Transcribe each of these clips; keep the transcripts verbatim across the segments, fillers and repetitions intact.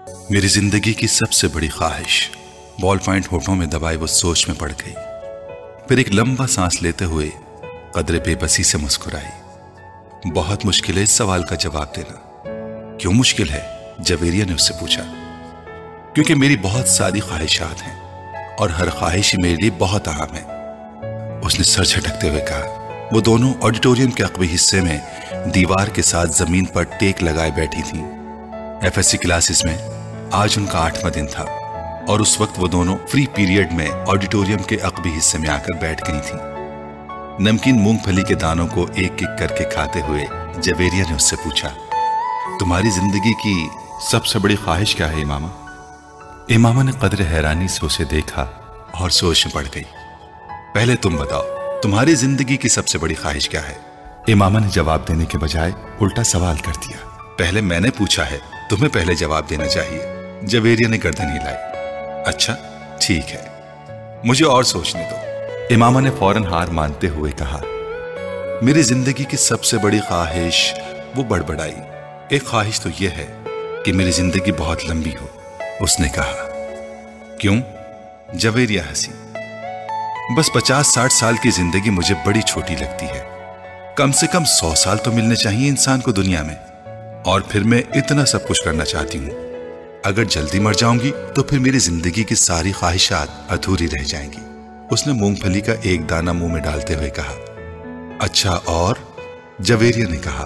मेरी जिंदगी की सबसे बड़ी ख्वाहिश बॉल पॉइंट होठों में दबाए वो सोच में पड़ गई। फिर एक लंबा सांस लेते हुए कदरे बेबसी से मुस्कुराई। बहुत मुश्किल है इस सवाल का जवाब देना। क्यों मुश्किल है? जवेरिया ने उससे पूछा। क्योंकि मेरी बहुत सारी ख्वाहिशात हैं और हर ख्वाहिश मेरे लिए बहुत अहम है, उसने सर झटकते हुए कहा। वो दोनों ऑडिटोरियम के अकबी हिस्से में दीवार के साथ जमीन पर टेक लगाए बैठी थीं। एफएससी क्लासेस में आज उनका आठवां दिन था और उस वक्त वो दोनों फ्री पीरियड में ऑडिटोरियम के अकबी हिस्से में आकर बैठ गई थीं। नमकीन मूंगफली के दानों को एक एक करके खाते हुए जवेरिया ने उससे पूछा, तुम्हारी जिंदगी की सबसे बड़ी ख्वाहिश क्या है इमामा? इमामा ने कदर हैरानी से उसे देखा और सोच में पड़ गई। पहले तुम बताओ, तुम्हारी जिंदगी की सबसे बड़ी ख्वाहिश क्या है? इमामा ने जवाब देने के बजाय उल्टा सवाल कर दिया। पहले मैंने पूछा है, तुम्हें पहले जवाब देना चाहिए। जवेरिया ने गर्दन हिलाई। अच्छा ठीक है, मुझे और सोचने दो, इमामा ने फौरन हार मानते हुए कहा। मेरी जिंदगी की सबसे बड़ी ख्वाहिश, वो बड़बड़ाई। एक ख्वाहिश तो यह है कि मेरी जिंदगी बहुत लंबी हो, उसने कहा। क्यों? जवेरिया हंसी। बस पचास साठ साल की जिंदगी मुझे बड़ी छोटी लगती है। कम से कम सौ साल तो मिलने चाहिए इंसान को दुनिया में, और फिर मैं इतना सब कुछ करना चाहती हूँ। अगर जल्दी मर जाऊंगी तो फिर मेरी जिंदगी की सारी ख्वाहिशात अधूरी रह जाएंगी, उसने मूंगफली का एक दाना मुंह में डालते हुए कहा। अच्छा और? जवेरिया ने कहा।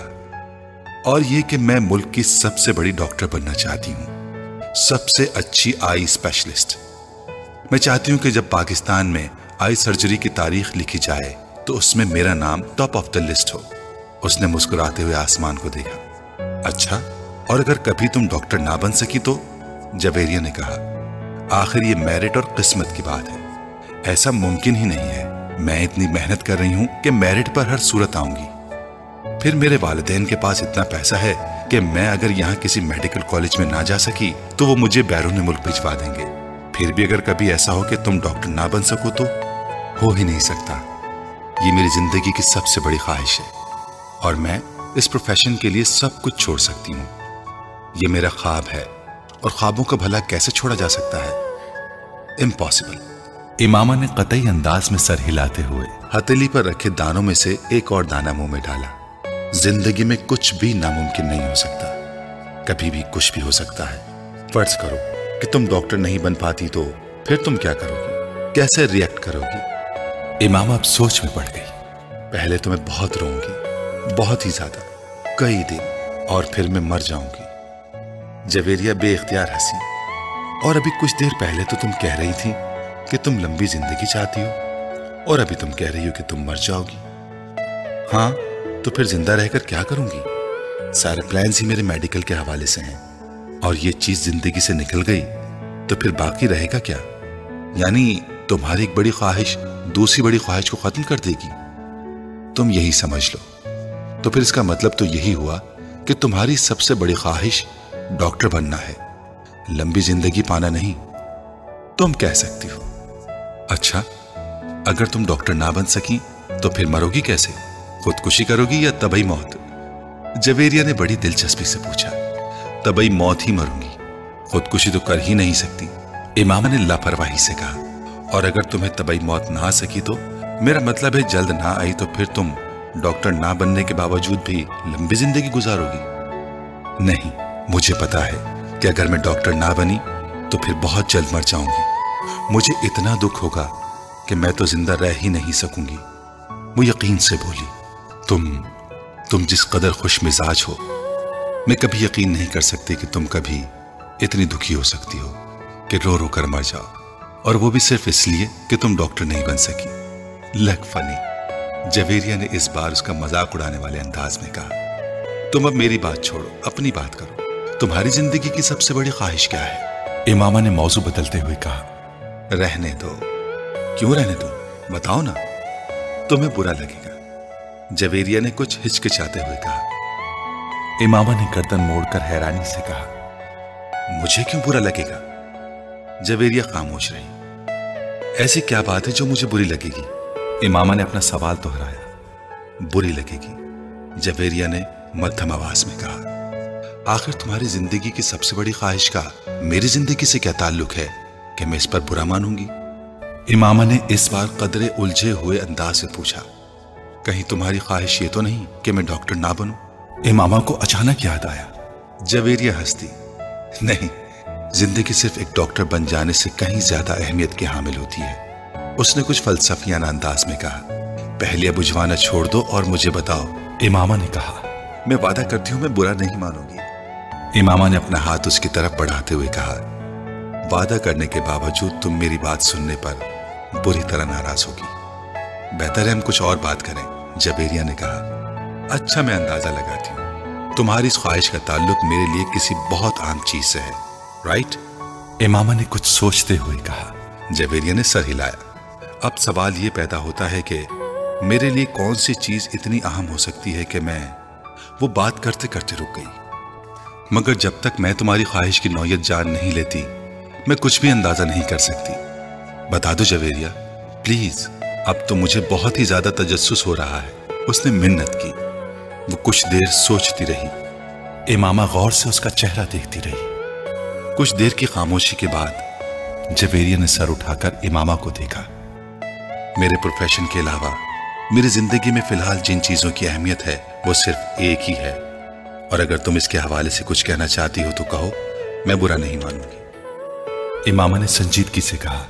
और ये कि मैं मुल्क की सबसे बड़ी डॉक्टर बनना चाहती हूँ, सबसे अच्छी आई स्पेशलिस्ट। मैं चाहती हूँ कि जब पाकिस्तान में आई सर्जरी की तारीख लिखी जाए तो उसमें मेरा नाम टॉप ऑफ द लिस्ट हो, उसने मुस्कुराते हुए आसमान को देखा। अच्छा, और अगर कभी तुम डॉक्टर ना बन सकी तो? जवेरिया ने कहा। आखिर ये मेरिट और किस्मत की बात है, ऐसा मुमकिन ही नहीं है। मैं इतनी मेहनत कर रही हूं कि मेरिट पर हर सूरत आऊंगी। फिर मेरे वालिदैन के पास इतना पैसा है कि मैं अगर यहाँ किसी मेडिकल कॉलेज में ना जा सकी तो वो मुझे बैरून मुल्क भिजवा देंगे। फिर भी अगर कभी ऐसा हो कि तुम डॉक्टर ना बन सको तो? हो ही नहीं सकता। ये मेरी जिंदगी की सबसे बड़ी ख्वाहिश है और मैं इस प्रोफेशन के लिए सब कुछ छोड़ सकती हूँ। ये मेरा ख्वाब है और ख्वाबों का भला कैसे छोड़ा जा सकता है? इम्पॉसिबल। इमामा ने कतई अंदाज में सर हिलाते हुए हथेली पर रखे दानों में से एक और दाना मुंह में डाला। जिंदगी में कुछ भी नामुमकिन नहीं हो सकता, कभी भी कुछ भी हो सकता है। फर्ज करो कि तुम डॉक्टर नहीं बन पाती तो फिर तुम क्या करोगी? कैसे रिएक्ट करोगी? इमामा अब सोच में पड़ गई। पहले तो मैं बहुत रोऊंगी, बहुत ही ज्यादा, कई दिन, और फिर मैं मर जाऊंगी। जवेरिया बेइख्तियार हंसी। और अभी कुछ देर पहले तो तुम कह रही थी कि तुम लंबी जिंदगी चाहती हो, और अभी तुम कह रही हो कि तुम मर जाओगी। हाँ, तो फिर जिंदा रहकर क्या करूंगी? सारे प्लान्स ही मेरे मेडिकल के हवाले से हैं, और ये चीज जिंदगी से निकल गई तो फिर बाकी रहेगा क्या? यानी तुम्हारी एक बड़ी ख्वाहिश दूसरी बड़ी ख्वाहिश को खत्म कर देगी। तुम यही समझ लो। तो फिर इसका मतलब तो यही हुआ कि तुम्हारी सबसे बड़ी ख्वाहिश डॉक्टर बनना है, लंबी जिंदगी पाना नहीं। तुम कह सकती हो। अच्छा, अगर तुम डॉक्टर ना बन सकी तो फिर मरोगी कैसे? खुदकुशी करोगी या तबई मौत? जवेरिया ने बड़ी दिलचस्पी से पूछा। तबई मौत ही मरूंगी, खुदकुशी तो कर ही नहीं सकती, इमामा ने लापरवाही से कहा। और अगर तुम्हें तबई मौत ना आ सकी तो? मेरा मतलब है जल्द ना आई तो फिर तुम डॉक्टर ना बनने के बावजूद भी लंबी जिंदगी गुजारोगी? नहीं, मुझे पता है कि अगर मैं डॉक्टर ना बनी तो फिर बहुत जल्द मर जाऊंगी। मुझे इतना दुख होगा कि मैं तो जिंदा रह ही नहीं सकूंगी। वो यकीन से बोली। तुम तुम जिस कदर खुश मिजाज हो, मैं कभी यकीन नहीं कर सकती कि तुम कभी इतनी दुखी हो सकती हो कि रो रो कर मर जाओ, और वो भी सिर्फ इसलिए कि तुम डॉक्टर नहीं बन सकी। लग फनी। जवेरिया ने इस बार उसका मजाक उड़ाने वाले अंदाज में कहा। तुम अब मेरी बात छोड़ो, अपनी बात करो। तुम्हारी जिंदगी की सबसे बड़ी ख्वाहिश क्या है? इमामा ने मौजू बदलते हुए कहा। रहने दो। क्यों रहने दो? बताओ ना, तुम्हें बुरा लगेगा, जवेरिया ने कुछ हिचकिचाते हुए कहा। इमामा ने गर्दन मोड़कर हैरानी से कहा। मुझे क्यों बुरा लगेगा? जवेरिया खामोश रही। ऐसी क्या बात है जो मुझे बुरी लगेगी? इमामा ने अपना सवाल दोहराया। बुरी लगेगी, जवेरिया ने मध्यम आवाज में कहा। आखिर तुम्हारी जिंदगी की सबसे बड़ी ख्वाहिश का मेरी जिंदगी से क्या ताल्लुक है कि मैं इस पर बुरा मानूंगी? इमामा ने इस बार कदरे उलझे हुए अंदाज से पूछा। कहीं तुम्हारी ख्वाहिश ये तो नहीं कि मैं डॉक्टर ना बनूं? इमामा को अचानक याद आया। जवेरिया हंसती। नहीं, जिंदगी सिर्फ एक डॉक्टर बन जाने से कहीं ज्यादा अहमियत की हामिल होती है। उसने कुछ फलसफियाना अंदाज में कहा। पहले बुझवाना छोड़ दो और मुझे बताओ। इमामा ने कहा। मैं वादा करती हूं मैं बुरा नहीं मानूंगी। इमामा ने अपना हाथ उसकी तरफ बढ़ाते हुए कहा, वादा करने के बावजूद तुम मेरी बात सुनने पर बुरी तरह नाराज होगी। बेहतर है हम कुछ और बात करें, जवेरिया ने कहा। अच्छा, मैं अंदाजा लगाती हूं तुम्हारी इस ख्वाहिश का ताल्लुक मेरे लिए किसी बहुत आम चीज से है, राइट? इमामा ने कुछ सोचते हुए कहा। जवेरिया ने सर हिलाया। अब सवाल यह पैदा होता है कि मेरे लिए कौन सी चीज इतनी अहम हो सकती है कि मैं वो बात करते करते रुक गई। मगर जब तक मैं तुम्हारी ख्वाहिश की नौयत जान नहीं लेती मैं कुछ भी अंदाजा नहीं कर सकती। बता दो जवेरिया, प्लीज। अब तो मुझे बहुत ही ज्यादा तजस्सुस हो रहा है। उसने मिन्नत की। वो कुछ देर सोचती रही। इमामा गौर से उसका चेहरा देखती रही। कुछ देर की खामोशी के बाद जवेरिया ने सर उठाकर इमामा को देखा। मेरे प्रोफेशन के अलावा मेरी जिंदगी में फिलहाल जिन चीजों की अहमियत है वो सिर्फ एक ही है, और अगर तुम इसके हवाले से कुछ कहना चाहती हो तो कहो, मैं बुरा नहीं मानूंगी। इमामा ने संजीदगी से कहा।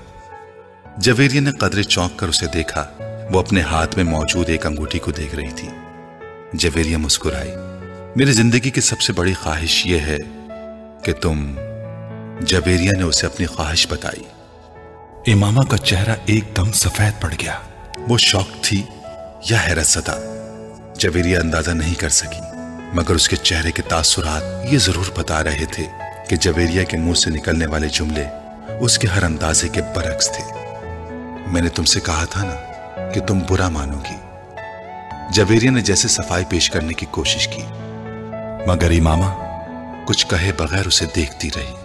जवेरिया ने कदरे चौंक कर उसे देखा। वो अपने हाथ में मौजूद एक अंगूठी को देख रही थी। जवेरिया मुस्कुराई। मेरी जिंदगी की सबसे बड़ी ख्वाहिश यह है कि तुम। जवेरिया ने उसे अपनी ख्वाहिश बताई। इमामा का चेहरा एकदम सफेद पड़ गया। वो शौक थी या हैरत सदा, जवेरिया अंदाजा नहीं कर सकी, मगर उसके चेहरे के तासुरात ये जरूर बता रहे थे कि जवेरिया के मुंह से निकलने वाले जुमले उसके हर अंदाजे के बरक्स थे। मैंने तुमसे कहा था ना कि तुम बुरा मानोगी। जवेरिया ने जैसे सफाई पेश करने की कोशिश की, मगर इमामा कुछ कहे बगैर उसे देखती रही।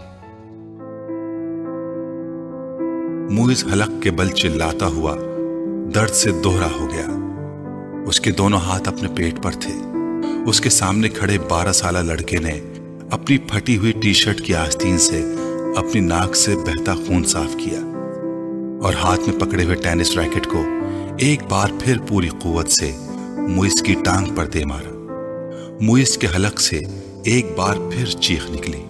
मुइज हलक के बल चिल्लाता हुआ दर्द से दोहरा हो गया। उसके दोनों हाथ अपने पेट पर थे। उसके सामने खड़े बारह साला लड़के ने अपनी फटी हुई टी शर्ट की आस्तीन से अपनी नाक से बहता खून साफ किया और हाथ में पकड़े हुए टेनिस रैकेट को एक बार फिर पूरी कुव्वत से मुइज की टांग पर दे मारा। मुइज के हलक से एक बार फिर चीख निकली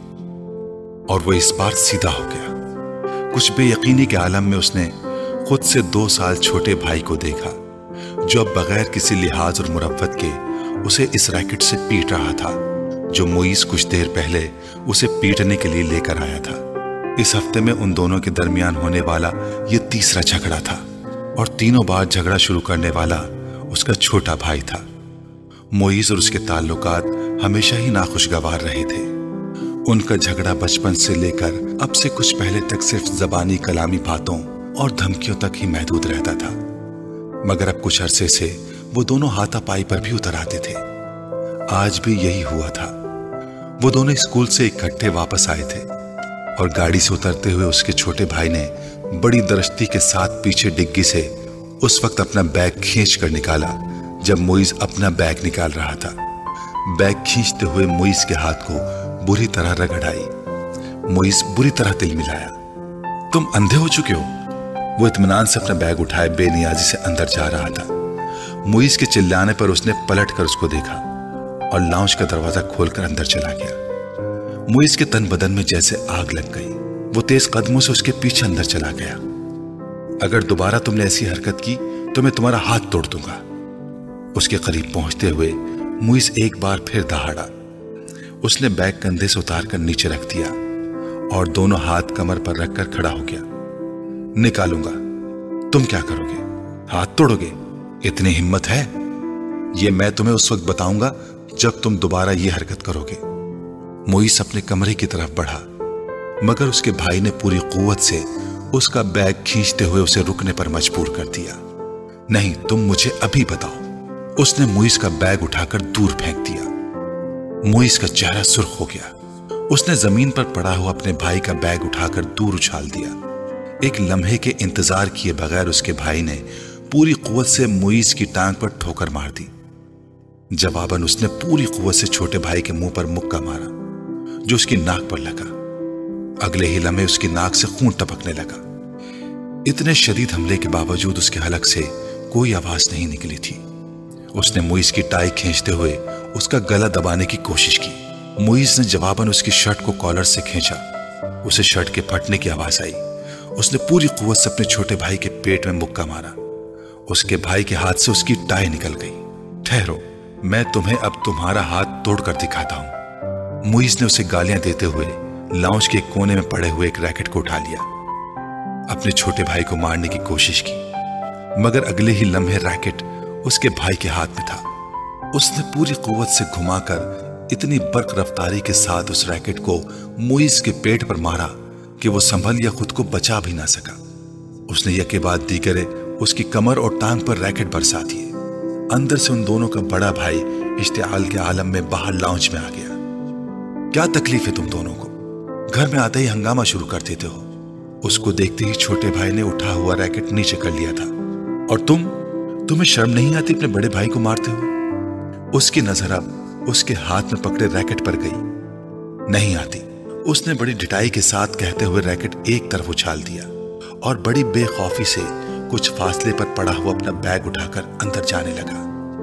और वो इस बार सीधा हो गया। कुछ बेयकीनी के आलम में उसने खुद से दो साल छोटे भाई को देखा, जो अब बगैर किसी लिहाज और मुरव्वत के उसे इस रैकेट से पीट रहा था, जो मुइज कुछ देर पहले उसे पीटने के लिए लेकर आया था। इस हफ्ते में उन दोनों के दरमियान होने वाला यह तीसरा झगड़ा था और तीनों बार झगड़ा शुरू करने वाला उसका छोटा भाई था। मुइज और उसके ताल्लुकात हमेशा ही नाखुशगवार रहे थे। उनका झगड़ा बचपन से लेकर अब से कुछ पहले तक सिर्फ जबानी कलामी बातों और धमकियों तक ही महदूद रहता था, मगर अब कुछ अरसे से वो दोनों हाथापाई पर भी उतर आते थे। आज भी यही हुआ था। वो दोनों स्कूल से इकट्ठे वापस आए थे और गाड़ी से उतरते हुए उसके छोटे भाई ने बड़ी दरश्ती के साथ पीछे डिग्गी से उस वक्त अपना बैग खींच कर निकाला जब मुइज अपना बैग निकाल रहा था। बैग खींचते हुए मुइज के हाथ को बुरी तरह रगड़ आई। मुइज बुरी तरह तिल मिलाया। तुम अंधे हो चुके हो? वो इत्मीनान से अपना बैग उठाए बेनियाजी से अंदर जा रहा था। मुइज के चिल्लाने पर उसने पलट कर उसको देखा और लाउंज का दरवाजा खोलकर अंदर चला गया। मुइज के तन बदन में जैसे आग लग गई। वो तेज कदमों से उसके पीछे अंदर चला गया। अगर दोबारा तुमने ऐसी हरकत की तो मैं तुम्हारा हाथ तोड़ दूंगा। उसके करीब पहुंचते हुए मुइज एक बार फिर दहाड़ा। उसने बैग कंधे से उतारकर नीचे रख दिया और दोनों हाथ कमर पर रखकर खड़ा हो गया। निकालूंगा। तुम क्या करोगे? हाथ तोड़ोगे? इतनी हिम्मत है? ये मैं तुम्हें उस वक्त बताऊंगा जब तुम दोबारा ये हरकत करोगे। मुइज अपने कमरे की तरफ बढ़ा, मगर उसके भाई ने पूरी कुव्वत से उसका बैग खींचते हुए उसे रुकने पर मजबूर कर दिया। नहीं, तुम मुझे अभी बताओ। उसने मुइज का बैग उठाकर दूर फेंक दिया। मुइज का चेहरा सुर्ख हो गया। उसने जमीन पर पड़ा हुआ अपने भाई का बैग उठाकर दूर उछाल दिया। एक लम्हे के इंतजार किए बगैर उसके भाई ने पूरी कुव्वत से मुइज की टांग पर ठोकर मार दी। जवाबन उसने पूरी कुव्वत से छोटे भाई के मुंह पर मुक्का मारा। जो उसकी नाक पर लगा। अगले ही लम्हे उसकी नाक से खून टपकने लगा। इतने शदीद हमले के बावजूद उसके हलक से कोई आवाज नहीं निकली थी। उसने मुइज की टाई खींचते हुए उसका गला दबाने की कोशिश की। मुइज ने जवाबन उसकी शर्ट को कॉलर से खींचा। उसे शर्ट के फटने की आवाज आई। उसने पूरी कुव्वत से अपने छोटे भाई के पेट में मुक्का मारा। उसके भाई के हाथ से उसकी टाई निकल गई। ठहरो, मैं तुम्हें अब तुम्हारा हाथ तोड़कर दिखाता हूं। मुइज ने उसे गालियां देते हुए लाउंज के कोने में पड़े हुए एक रैकेट को उठा लिया। अपने छोटे भाई को मारने की कोशिश की, मगर अगले ही लम्हे रैकेट उसके भाई के हाथ में था। उसने पूरी कुव्वत से घुमाकर इतनी बर्क रफ्तारी के साथ उस रैकेट को मुइज के पेट पर मारा कि वो संभल या खुद को बचा भी ना सका। उसने यके बाद दीगरे उसकी कमर और टांग पर रैकेट बरसा दिए। अंदर से उन दोनों का बड़ा भाई इश्तिआल के आलम में बाहर लाउंज में आ गया। क्या तकलीफ है तुम दोनों को? घर में आते ही हंगामा शुरू कर देते हो। उसको देखते ही छोटे भाई ने उठा हुआ रैकेट नीचे कर लिया था। और तुम तुम्हें शर्म नहीं आती अपने बड़े भाई को मारते हो? उसकी नजर अब उसके हाथ में पकड़े रैकेट पर गई। नहीं आती, उसने बड़ी ढिठाई के साथ कहते हुए रैकेट एक तरफ उछाल दिया और बड़ी बेखौफी से कुछ फासले पर पड़ा हुआ अपना बैग उठाकर अंदर जाने लगा।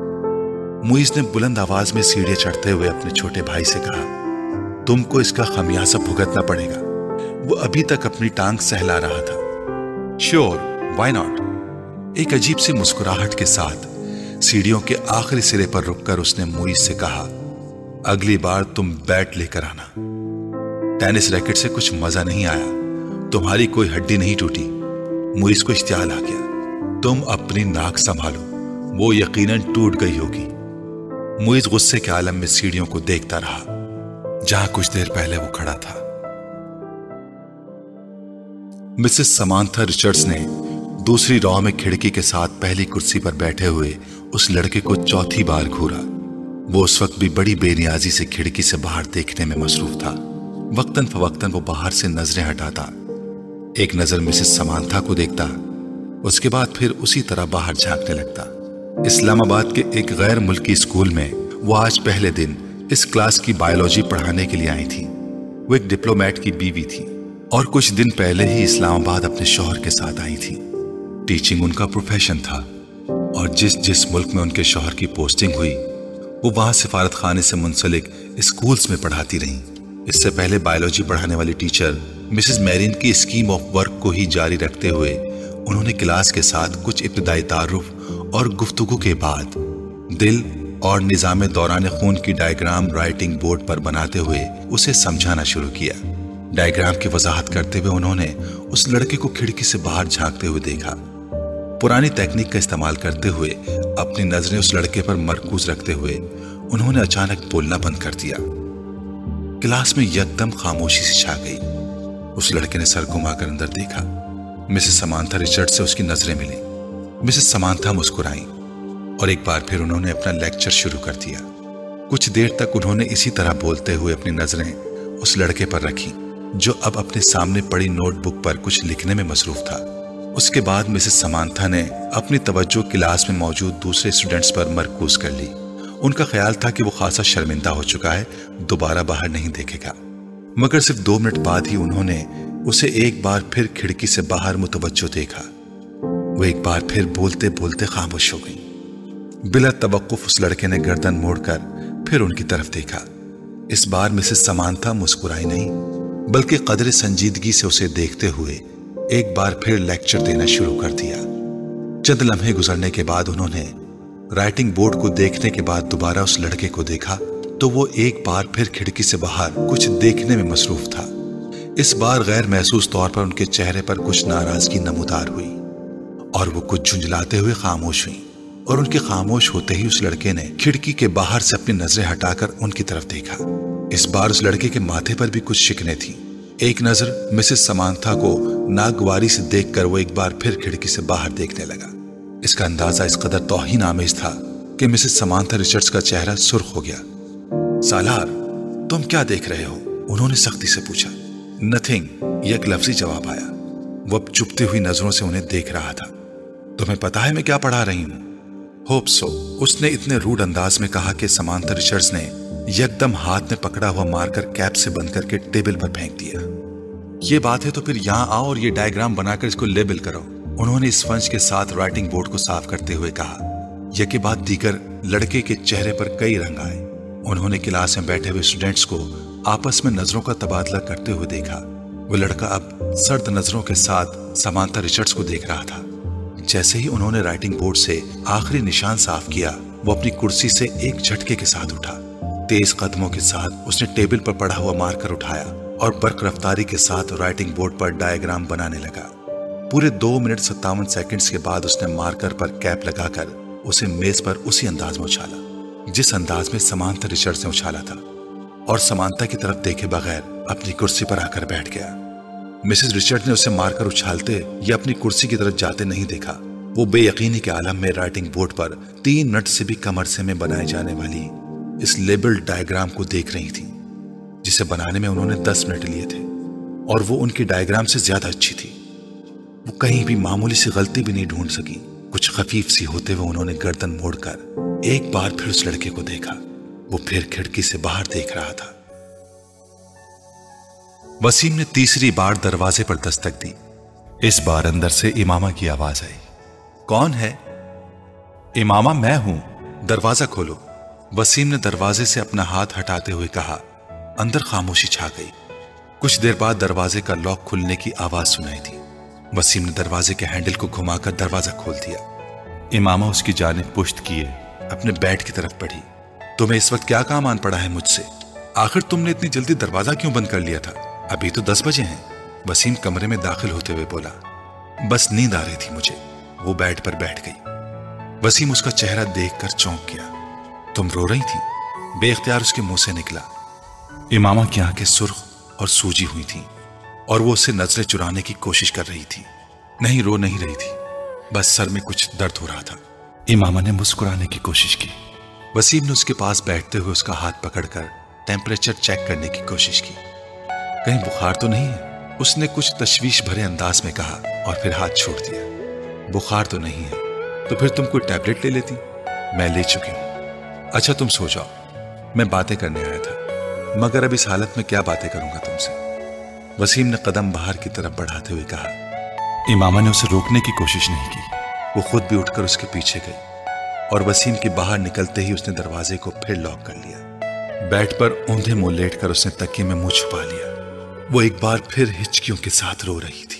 मुइज ने बुलंद आवाज में सीढ़ियां चढ़ते हुए अपने छोटे भाई से कहा, तुमको इसका खमियाजा भुगतना पड़ेगा। वो अभी तक अपनी टांग सहला रहा था। Sure, why not? एक अजीब सी मुस्कुराहट के साथ सीढ़ियों के आखिरी सिरे पर रुककर उसने मुइज से कहा, अगली बार तुम बैट लेकर आना। टेनिस रैकेट से कुछ मजा नहीं आया, तुम्हारी कोई हड्डी नहीं टूटी। मुइज को इश्तियाल आ गया, तुम अपनी नाक संभालो, वो यकीनन टूट गई होगी। मुइज गुस्से के आलम में सीढ़ियों को देखता रहा जहां कुछ देर पहले वो खड़ा था। मिसेस समांथा रिचर्ड्स ने दूसरी रॉ में खिड़की के साथ पहली कुर्सी पर बैठे हुए उस लड़के को चौथी बार घूरा। वो उस वक्त भी बड़ी बेनियाजी से खिड़की से बाहर देखने में मसरूफ था। वक्तन फवक्तन वो बाहर से नजरें हटाता, एक नजर मिसेस समांथा को देखता, उसके बाद फिर उसी तरह बाहर झांकने लगता। इस्लामाबाद के एक गैर मुल्की स्कूल में वो आज पहले दिन इस क्लास की बायोलॉजी पढ़ाने के लिए आई थी। वो एक डिप्लोमेट की बीवी थी और कुछ दिन पहले ही इस्लामाबाद अपने शौहर के साथ आई थी। टीचिंग उनका प्रोफेशन था और जिस जिस मुल्क में उनके शौहर की पोस्टिंग हुई वो वहां सिफारत खाने से मुंसलिक स्कूल्स में पढ़ाती रहीं। इससे पहले बायोलॉजी पढ़ाने वाली टीचर मिसेस मैरिन की स्कीम ऑफ वर्क को ही जारी रखते हुए उन्होंने क्लास के साथ कुछ इब्तिदाई तारुफ और गुफ्तगू के बाद दिल और निज़ामे दौरान खून की डायग्राम राइटिंग बोर्ड पर बनाते हुए उसे समझाना शुरू किया। डायग्राम की वजाहत करते हुए उन्होंने उस लड़के को खिड़की से बाहर झांकते हुए देखा। पुरानी तकनीक का इस्तेमाल करते हुए अपनी नजरें उस लड़के पर मरकूज रखते हुए उन्होंने अचानक बोलना बंद कर दिया। क्लास में यकदम खामोशी सी छा गई। उस लड़के ने सर घुमाकर अंदर देखा। मिसेस समांथा रिचर्ड से उसकी नजरें मिली। मिसेस समांथा मुस्कुराई और एक बार फिर उन्होंने अपना लेक्चर शुरू कर दिया। कुछ देर तक उन्होंने इसी तरह बोलते हुए अपनी नजरें उस लड़के पर रखी जो अब अपने सामने पड़ी नोटबुक पर कुछ लिखने में मसरूफ था। उसके बाद मिसेस समांथा ने अपनी तवज्जो क्लास में मौजूद दूसरे स्टूडेंट्स पर मरकूज कर ली। उनका ख्याल था कि वो खासा शर्मिंदा हो चुका है, दोबारा बाहर नहीं देखेगा। मगर सिर्फ दो मिनट बाद ही उन्होंने उसे एक बार फिर खिड़की से बाहर मुतवज्जो देखा। वो एक बार फिर बोलते बोलते खामोश हो गई। बिला तवक्कुफ उस लड़के ने गर्दन मोड़कर फिर उनकी तरफ देखा। इस बार मिसेस समांथा मुस्कुराई नहीं, बल्कि कदर संजीदगी से उसे देखते हुए एक बार फिर लेक्चर देना शुरू कर दिया। चंद लम्हे गुजरने के बाद उन्होंने राइटिंग बोर्ड को देखने के बाद दोबारा उस लड़के को देखा तो वो एक बार फिर खिड़की से बाहर कुछ देखने में मसरूफ था। इस बार गैर महसूस तौर पर उनके चेहरे पर कुछ नाराजगी नमूदार हुई और वो कुछ झुंझलाते हुए खामोश हुई। और उनके खामोश होते ही उस लड़के ने खिड़की के बाहर से अपनी नजरें हटाकर उनकी तरफ देखा। इस बार उस लड़के के माथे पर भी कुछ शिकने थी। एक नजर मिसेस समांथा को नागवारी से देखकर वो एक बार फिर खिड़की से बाहर देखने लगा। इसका अंदाजा इस कदर तौहीन आमेज था कि मिसेस समांथा रिचर्ड्स का चेहरा सुर्ख हो गया। सालार, तुम क्या देख रहे हो? उन्होंने सख्ती से पूछा। नथिंग, एक लफ्जी जवाब आया। वो अब चुपती हुई नजरों से उन्हें देख रहा था। तुम्हें पता है मैं क्या पढ़ा रही हूं? होप सो, उसने इतने रूड अंदाज में कहा कि समांथा रिचर्ड्स ने यकदम हाथ में पकड़ा हुआ मार्कर कैप से बंद करके टेबल पर फेंक दिया। ये बात है तो फिर यहाँ आओ और ये डायग्राम बनाकर इसको लेबल करो, उन्होंने स्पंज के साथ राइटिंग बोर्ड को साफ करते हुए कहा। यह के बाद दीगर लड़के के चेहरे पर कई रंग आए। उन्होंने क्लास में बैठे हुए स्टूडेंट्स को आपस में नजरों का तबादला करते हुए देखा। वो लड़का अब सर्द नजरों के साथ समांथा रिचर्ड्स को देख रहा था। जैसे ही उन्होंने राइटिंग बोर्ड से आखिरी निशान साफ किया, वो अपनी कुर्सी से एक झटके के साथ उठा। तेज कदमों के साथ उसने टेबल पर पड़ा हुआ मार्कर उठाया और बर्क रफ्तारी के साथ राइटिंग बोर्ड पर डायग्राम बनाने लगा। पूरे दो मिनट सत्तावन सेकंड्स के बाद उसने मार्कर पर कैप लगाकर उसे मेज पर उसी अंदाज में उछाला जिस अंदाज में समांथा रिचर्ड्स ने उछाला था, और समांथा की तरफ देखे बगैर अपनी कुर्सी पर आकर बैठ गया। मिसेस रिचर्ड ने उसे मारकर उछालते या अपनी कुर्सी की तरफ जाते नहीं देखा। वो बेयकीनी के आलम में राइटिंग बोर्ड पर तीन मिनट से भी कम अरसे में बनाए जाने वाली इस लेबल्ड डायग्राम को देख रही थी, जिसे बनाने में उन्होंने दस मिनट लिए थे, और वो उनकी डायग्राम से ज्यादा अच्छी थी। वो कहीं भी मामूली सी गलती भी नहीं ढूंढ सकी। कुछ खफीफ सी होते हुए उन्होंने गर्दन मोड़कर एक बार फिर उस लड़के को देखा। वो फिर खिड़की से बाहर देख रहा था। वसीम ने तीसरी बार दरवाजे पर दस्तक दी। इस बार अंदर से इमामा की आवाज आई। कौन है? इमामा, मैं हूं, दरवाजा खोलो, वसीम ने दरवाजे से अपना हाथ हटाते हुए कहा। अंदर खामोशी छा गई। कुछ देर बाद दरवाजे का लॉक खुलने की आवाज सुनाई थी। वसीम ने दरवाजे के हैंडल को घुमाकर दरवाजा खोल दिया। इमामा उसकी जानिब पुश्त किए अपने बेड की तरफ बढ़ी। तुम्हें इस वक्त क्या काम आन पड़ा है मुझसे? आखिर तुमने इतनी जल्दी दरवाजा क्यों बंद कर लिया था? अभी तो दस बजे हैं। वसीम कमरे में दाखिल होते हुए बोला। बस नींद आ रही थी मुझे। वो बेड पर बैठ गई। वसीम उसका चेहरा देखकर चौंक गया। तुम रो रही थी? बेख्तियार उसके मुंह से निकला। इमामा की आंखें सुर्ख और सूजी हुई थी और वो उससे नजरें चुराने की कोशिश कर रही थी। नहीं, रो नहीं रही थी, बस सर में कुछ दर्द हो रहा था। इमामा ने मुस्कुराने की कोशिश की। वसीम ने उसके पास बैठते हुए उसका हाथ पकड़कर टेम्परेचर चेक करने की कोशिश की। कहीं बुखार तो नहीं है? उसने कुछ तशवीश भरे अंदाज में कहा और फिर हाथ छोड़ दिया। बुखार तो नहीं है, तो फिर तुम कोई टैबलेट ले लेती। मैं ले चुकी हूं। अच्छा, तुम सो जाओ, मैं बातें करने आया था, मगर अब इस हालत में क्या बातें करूंगा तुमसे। वसीम ने कदम बाहर की तरफ बढ़ाते हुए कहा। इमामा ने उसे रोकने की कोशिश नहीं की। वो खुद भी उठकर उसके पीछे गई और वसीम के बाहर निकलते ही उसने दरवाजे को फिर लॉक कर लिया। बेड पर औंधे मुंह लेटकर उसने तकिए में मुंह छुपा लिया। वो एक बार फिर हिचकियों के साथ रो रही थी।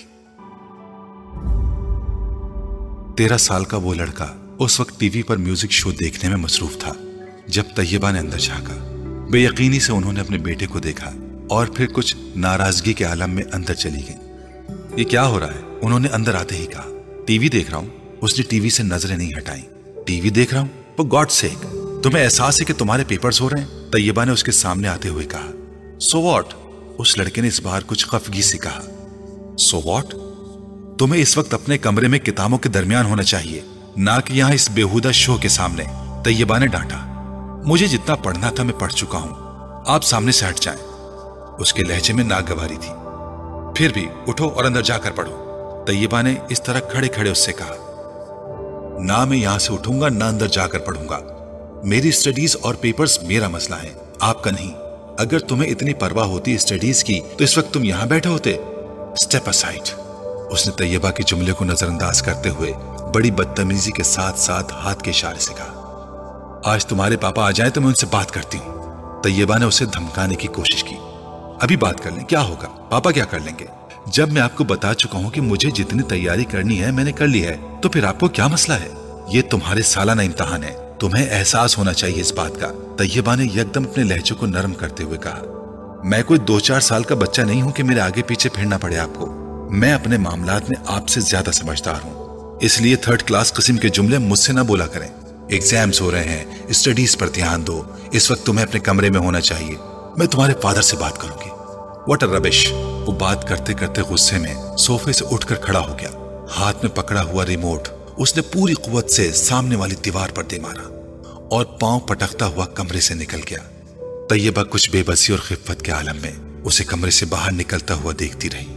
तेरह साल का वो लड़का उस वक्त टीवी पर म्यूजिक शो देखने में मसरूफ था जब तैयबा ने अंदर झांका। बेयकीनी से उन्होंने अपने बेटे को देखा और फिर कुछ नाराजगी के आलम में अंदर चली गई। ये क्या हो रहा है? उन्होंने अंदर आते ही कहा। टीवी देख रहा हूं। उसने टीवी से नजरें नहीं हटाई। टीवी देख रहा हूं? For God's sake, तुम्हें एहसास है कि तुम्हारे पेपर्स हो रहे हैं? तैयबा ने उसके सामने आते हुए कहा। So what? उस लड़के ने इस बार कुछ खफगी से कहा। So what? तुम्हें इस वक्त अपने कमरे में किताबों के दरमियान होना चाहिए, ना कि यहां इस बेहुदा शो के सामने, तैयबा ने डांटा। मुझे जितना पढ़ना था मैं पढ़ चुका हूं, आप सामने से हट जाएं। उसके लहजे में नागवारी थी। फिर भी उठो और अंदर जाकर पढ़ो, तैयबा ने इस तरह खड़े खड़े उससे कहा। ना मैं यहां से उठूंगा ना अंदर जाकर पढ़ूंगा। मेरी स्टडीज और पेपर्स मेरा मसला है, आपका नहीं। अगर तुम्हें इतनी परवाह होती स्टडीज की तो इस वक्त तुम यहां बैठे होते। स्टेप असाइड, उसने तैयबा के जुमले को नजरअंदाज करते हुए बड़ी बदतमीजी के साथ साथ हाथ के इशारे से कहा। आज तुम्हारे पापा आ जाएं तो मैं उनसे बात करती हूं। तैयबा ने उसे धमकाने की कोशिश की। अभी बात कर लें, क्या होगा? पापा क्या कर लेंगे? जब मैं आपको बता चुका हूं कि मुझे जितनी तैयारी करनी है मैंने कर ली है, तो फिर आपको क्या मसला है? ये तुम्हारे सालाना इम्तिहान है, तुम्हें एहसास होना चाहिए इस बात का। तैयबा ने यकदम अपने लहजे को नरम करते हुए कहा। मैं कोई दो चार साल का बच्चा नहीं हूं कि मेरे आगे पीछे फिरना पड़े आपको। मैं अपने मामलात में आपसे ज्यादा समझदार हूं, इसलिए थर्ड क्लास किस्म के जुमले मुझसे ना बोला करें। एग्जाम्स हो रहे हैं, स्टडीज पर ध्यान दो। इस वक्त तुम्हें अपने कमरे में होना चाहिए। मैं तुम्हारे फादर से बात करूंगी। What a rubbish. वो बात करते करते गुस्से में सोफे से उठकर खड़ा हो गया। हाथ में पकड़ा हुआ रिमोट उसने पूरी कुव्वत से सामने वाली दीवार पर दे मारा और पांव पटकता हुआ कमरे से निकल गया। तैयबा कुछ बेबसी और खिफ्फत के आलम में उसे कमरे से बाहर निकलता हुआ देखती रही।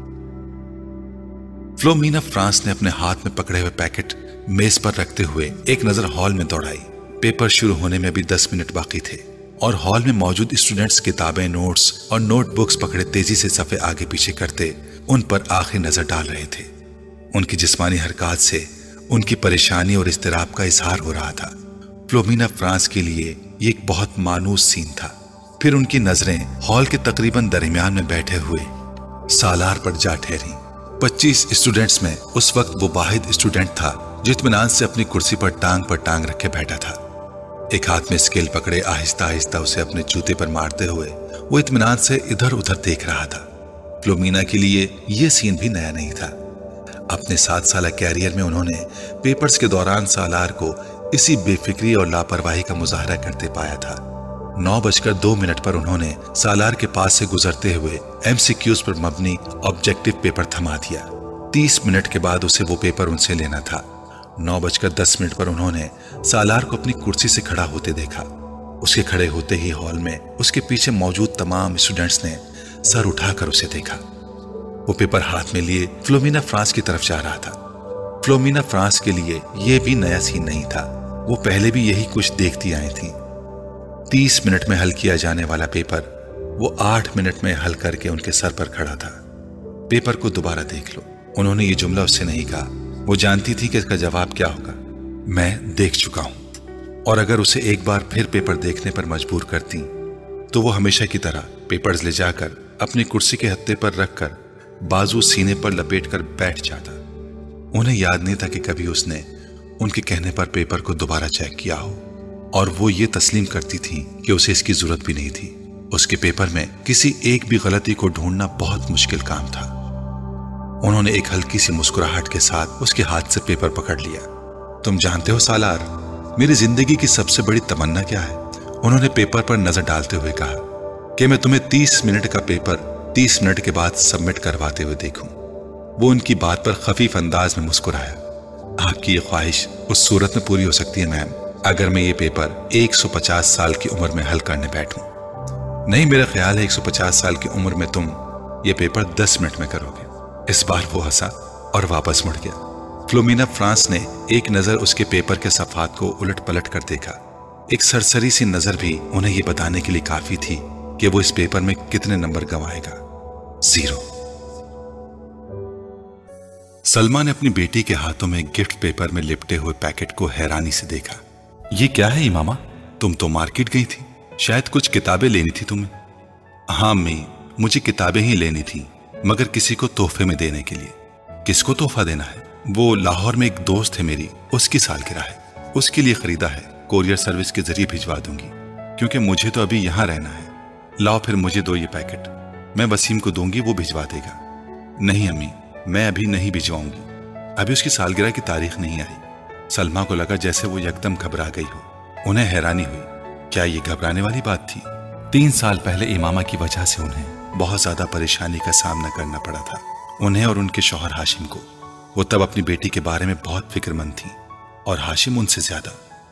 फ्लोमिना फ्रांस ने अपने हाथ में पकड़े हुए पैकेट मेज पर रखते हुए एक नजर हॉल में दौड़ाई। पेपर शुरू होने में भी दस मिनट बाकी थे। और हॉल में मौजूद स्टूडेंट्स किताबें, नोट्स और नोटबुक्स पकड़े तेजी से सफे आगे पीछे करते उन पर आखिरी नजर डाल रहे थे। उनकी जिस्मानी हरकत से उनकी परेशानी और इस्तिराब का इजहार हो रहा था। फ्लोमिना फ्रांस के लिए ये एक बहुत मानूस सीन था। फिर उनकी नजरें हॉल के तकरीबन दरमियान में बैठे हुए सालार पर जा ठहरी। पच्चीस स्टूडेंट्स में उस वक्त वो वाहिद स्टूडेंट था जो इत्मीनान से अपनी कुर्सी पर टांग पर टांग रखे बैठा था। एक हाथ में स्केल पकड़े आहिस्ता आहिस्ता उसे अपने जूते पर मारते हुए वो इत्मीनान से इधर उधर देख रहा था। फ्लोमिना के लिए यह सीन भी नया नहीं था। अपने सात साल कैरियर में उन्होंने पेपर्स के दौरान सालार को इसी बेफिक्री और लापरवाही का मुजाहरा करते पाया था। नौ बजकर दो मिनट पर उन्होंने सालार के पास से गुजरते हुए एमसीक्यूज पर मबनी ऑब्जेक्टिव पेपर थमा दिया। तीस मिनट के बाद उसे वो पेपर उनसे लेना था। नौ बजकर दस मिनट पर उन्होंने सालार को अपनी कुर्सी से खड़ा होते देखा। उसके खड़े होते ही हॉल में उसके पीछे मौजूद तमाम स्टूडेंट्स ने सर उठाकर उसे देखा। वो पेपर हाथ में लिए फ्लोमिना फ्रांस की तरफ जा रहा था। फ्लोमिना फ्रांस के लिए यह भी नया सीन नहीं था। वो पहले भी यही कुछ देखती आई थी। तीस मिनट में हल किया जाने वाला पेपर वो आठ मिनट में हल करके उनके सर पर खड़ा था। पेपर को दोबारा देख लो, उन्होंने ये जुमला उससे नहीं कहा। वो जानती थी कि इसका जवाब क्या होगा। मैं देख चुका हूं। और अगर उसे एक बार फिर पेपर देखने पर मजबूर करती तो वो हमेशा की तरह पेपर्स ले जाकर अपनी कुर्सी के हत्थे पर रखकर बाजू सीने पर लपेटकर बैठ जाता। उन्हें याद नहीं था कि कभी उसने उनके कहने पर पेपर को दोबारा चेक किया हो, और वो ये तस्लीम करती थी कि उसे इसकी जरूरत भी नहीं थी। उसके पेपर में किसी एक भी गलती को ढूंढना बहुत मुश्किल काम था। उन्होंने एक हल्की सी मुस्कुराहट के साथ उसके हाथ से पेपर पकड़ लिया। तुम जानते हो सालार, मेरी जिंदगी की सबसे बड़ी तमन्ना क्या है? उन्होंने पेपर पर नजर डालते हुए कहा कि मैं तुम्हें तीस मिनट का पेपर तीस मिनट के बाद सबमिट करवाते हुए देखूं। वो उनकी बात पर खफीफ अंदाज में मुस्कुराया। आपकी ये ख्वाहिश उस सूरत में पूरी हो सकती है मैम, अगर मैं ये पेपर एक सौ पचास साल की उम्र में हल करने बैठूं। नहीं, मेरा ख्याल है एक सौ पचास साल की उम्र में तुम ये पेपर दस मिनट में करोगे। इस बार वो हंसा और वापस मुड़ गया। फ्लोमिना फ्रांस ने एक नजर उसके पेपर के सफात को उलट पलट कर देखा। एक सरसरी सी नजर भी उन्हें यह बताने के लिए काफी थी कि वो इस पेपर में कितने नंबर गंवाएगा। जीरो। सलमा ने अपनी बेटी के हाथों में गिफ्ट पेपर में लिपटे हुए पैकेट को हैरानी से देखा। ये क्या है इमामा? तुम तो मार्केट गई थी, शायद कुछ किताबें लेनी थी तुम्हें। हाँ अम्मी, मुझे किताबें ही लेनी थी, मगर किसी को तोहफे में देने के लिए। किसको तोहफा देना है? वो लाहौर में एक दोस्त है मेरी, उसकी सालगिरह है, उसके लिए खरीदा है। कोरियर सर्विस के जरिए भिजवा दूंगी, क्योंकि मुझे तो अभी यहाँ रहना है। लाओ फिर मुझे दो ये पैकेट, मैं वसीम को दूंगी, वो भिजवा देगा। नहीं अम्मी, मैं अभी नहीं भिजवाऊंगी, अभी उसकी सालगिरह की तारीख नहीं आई। सलमा को लगा जैसे वो एकदम घबरा गई हो। उन्हें हैरानी हुई, क्या ये घबराने वाली बात थी? तीन साल पहले इमामा की वजह से उन्हें बहुत ज्यादा परेशानी का सामना करना पड़ा था, उन्हें और उनके शौहर हाशिम को। वो तब अपनी बेटी के बारे में बहुत फिक्रमंद थी और हाशिम उनसे ज्यादा।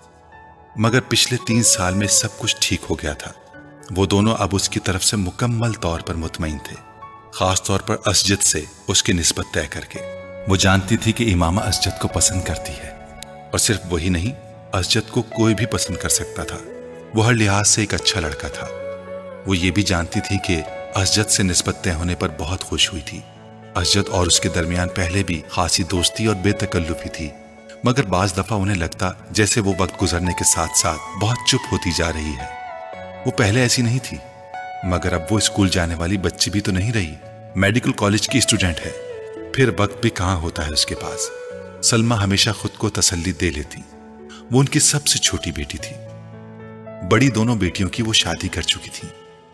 मगर पिछले तीन साल में सब कुछ ठीक हो गया था। वो दोनों अब उसकी तरफ से मुकम्मल तौर पर मुतमईन थे, खास तौर पर असजद से उसकी निस्बत तय करके। वो जानती थी कि इमामा असजद को पसंद करती है, और सिर्फ वही नहीं, असजद को कोई भी पसंद कर सकता था। वो हर लिहाज से एक अच्छा लड़का था। वो ये भी जानती थी कि असजद से निस्बत तय होने पर बहुत खुश हुई थी। असजद और उसके दरमियान पहले भी खासी दोस्ती और बेतकल्लुफी थी, मगर बाज दफा उन्हें लगता जैसे वो वक्त गुजरने के साथ साथ बहुत चुप होती जा रही है। वो पहले ऐसी नहीं थी, मगर अब वो स्कूल जाने वाली बच्ची भी तो नहीं रही, मेडिकल कॉलेज की स्टूडेंट है, फिर वक्त भी कहाँ होता है उसके पास। सलमा हमेशा खुद को तसल्ली दे लेती, वो उनकी सबसे छोटी बेटी थी। बड़ी दोनों बेटियों की वो शादी कर चुकी थी,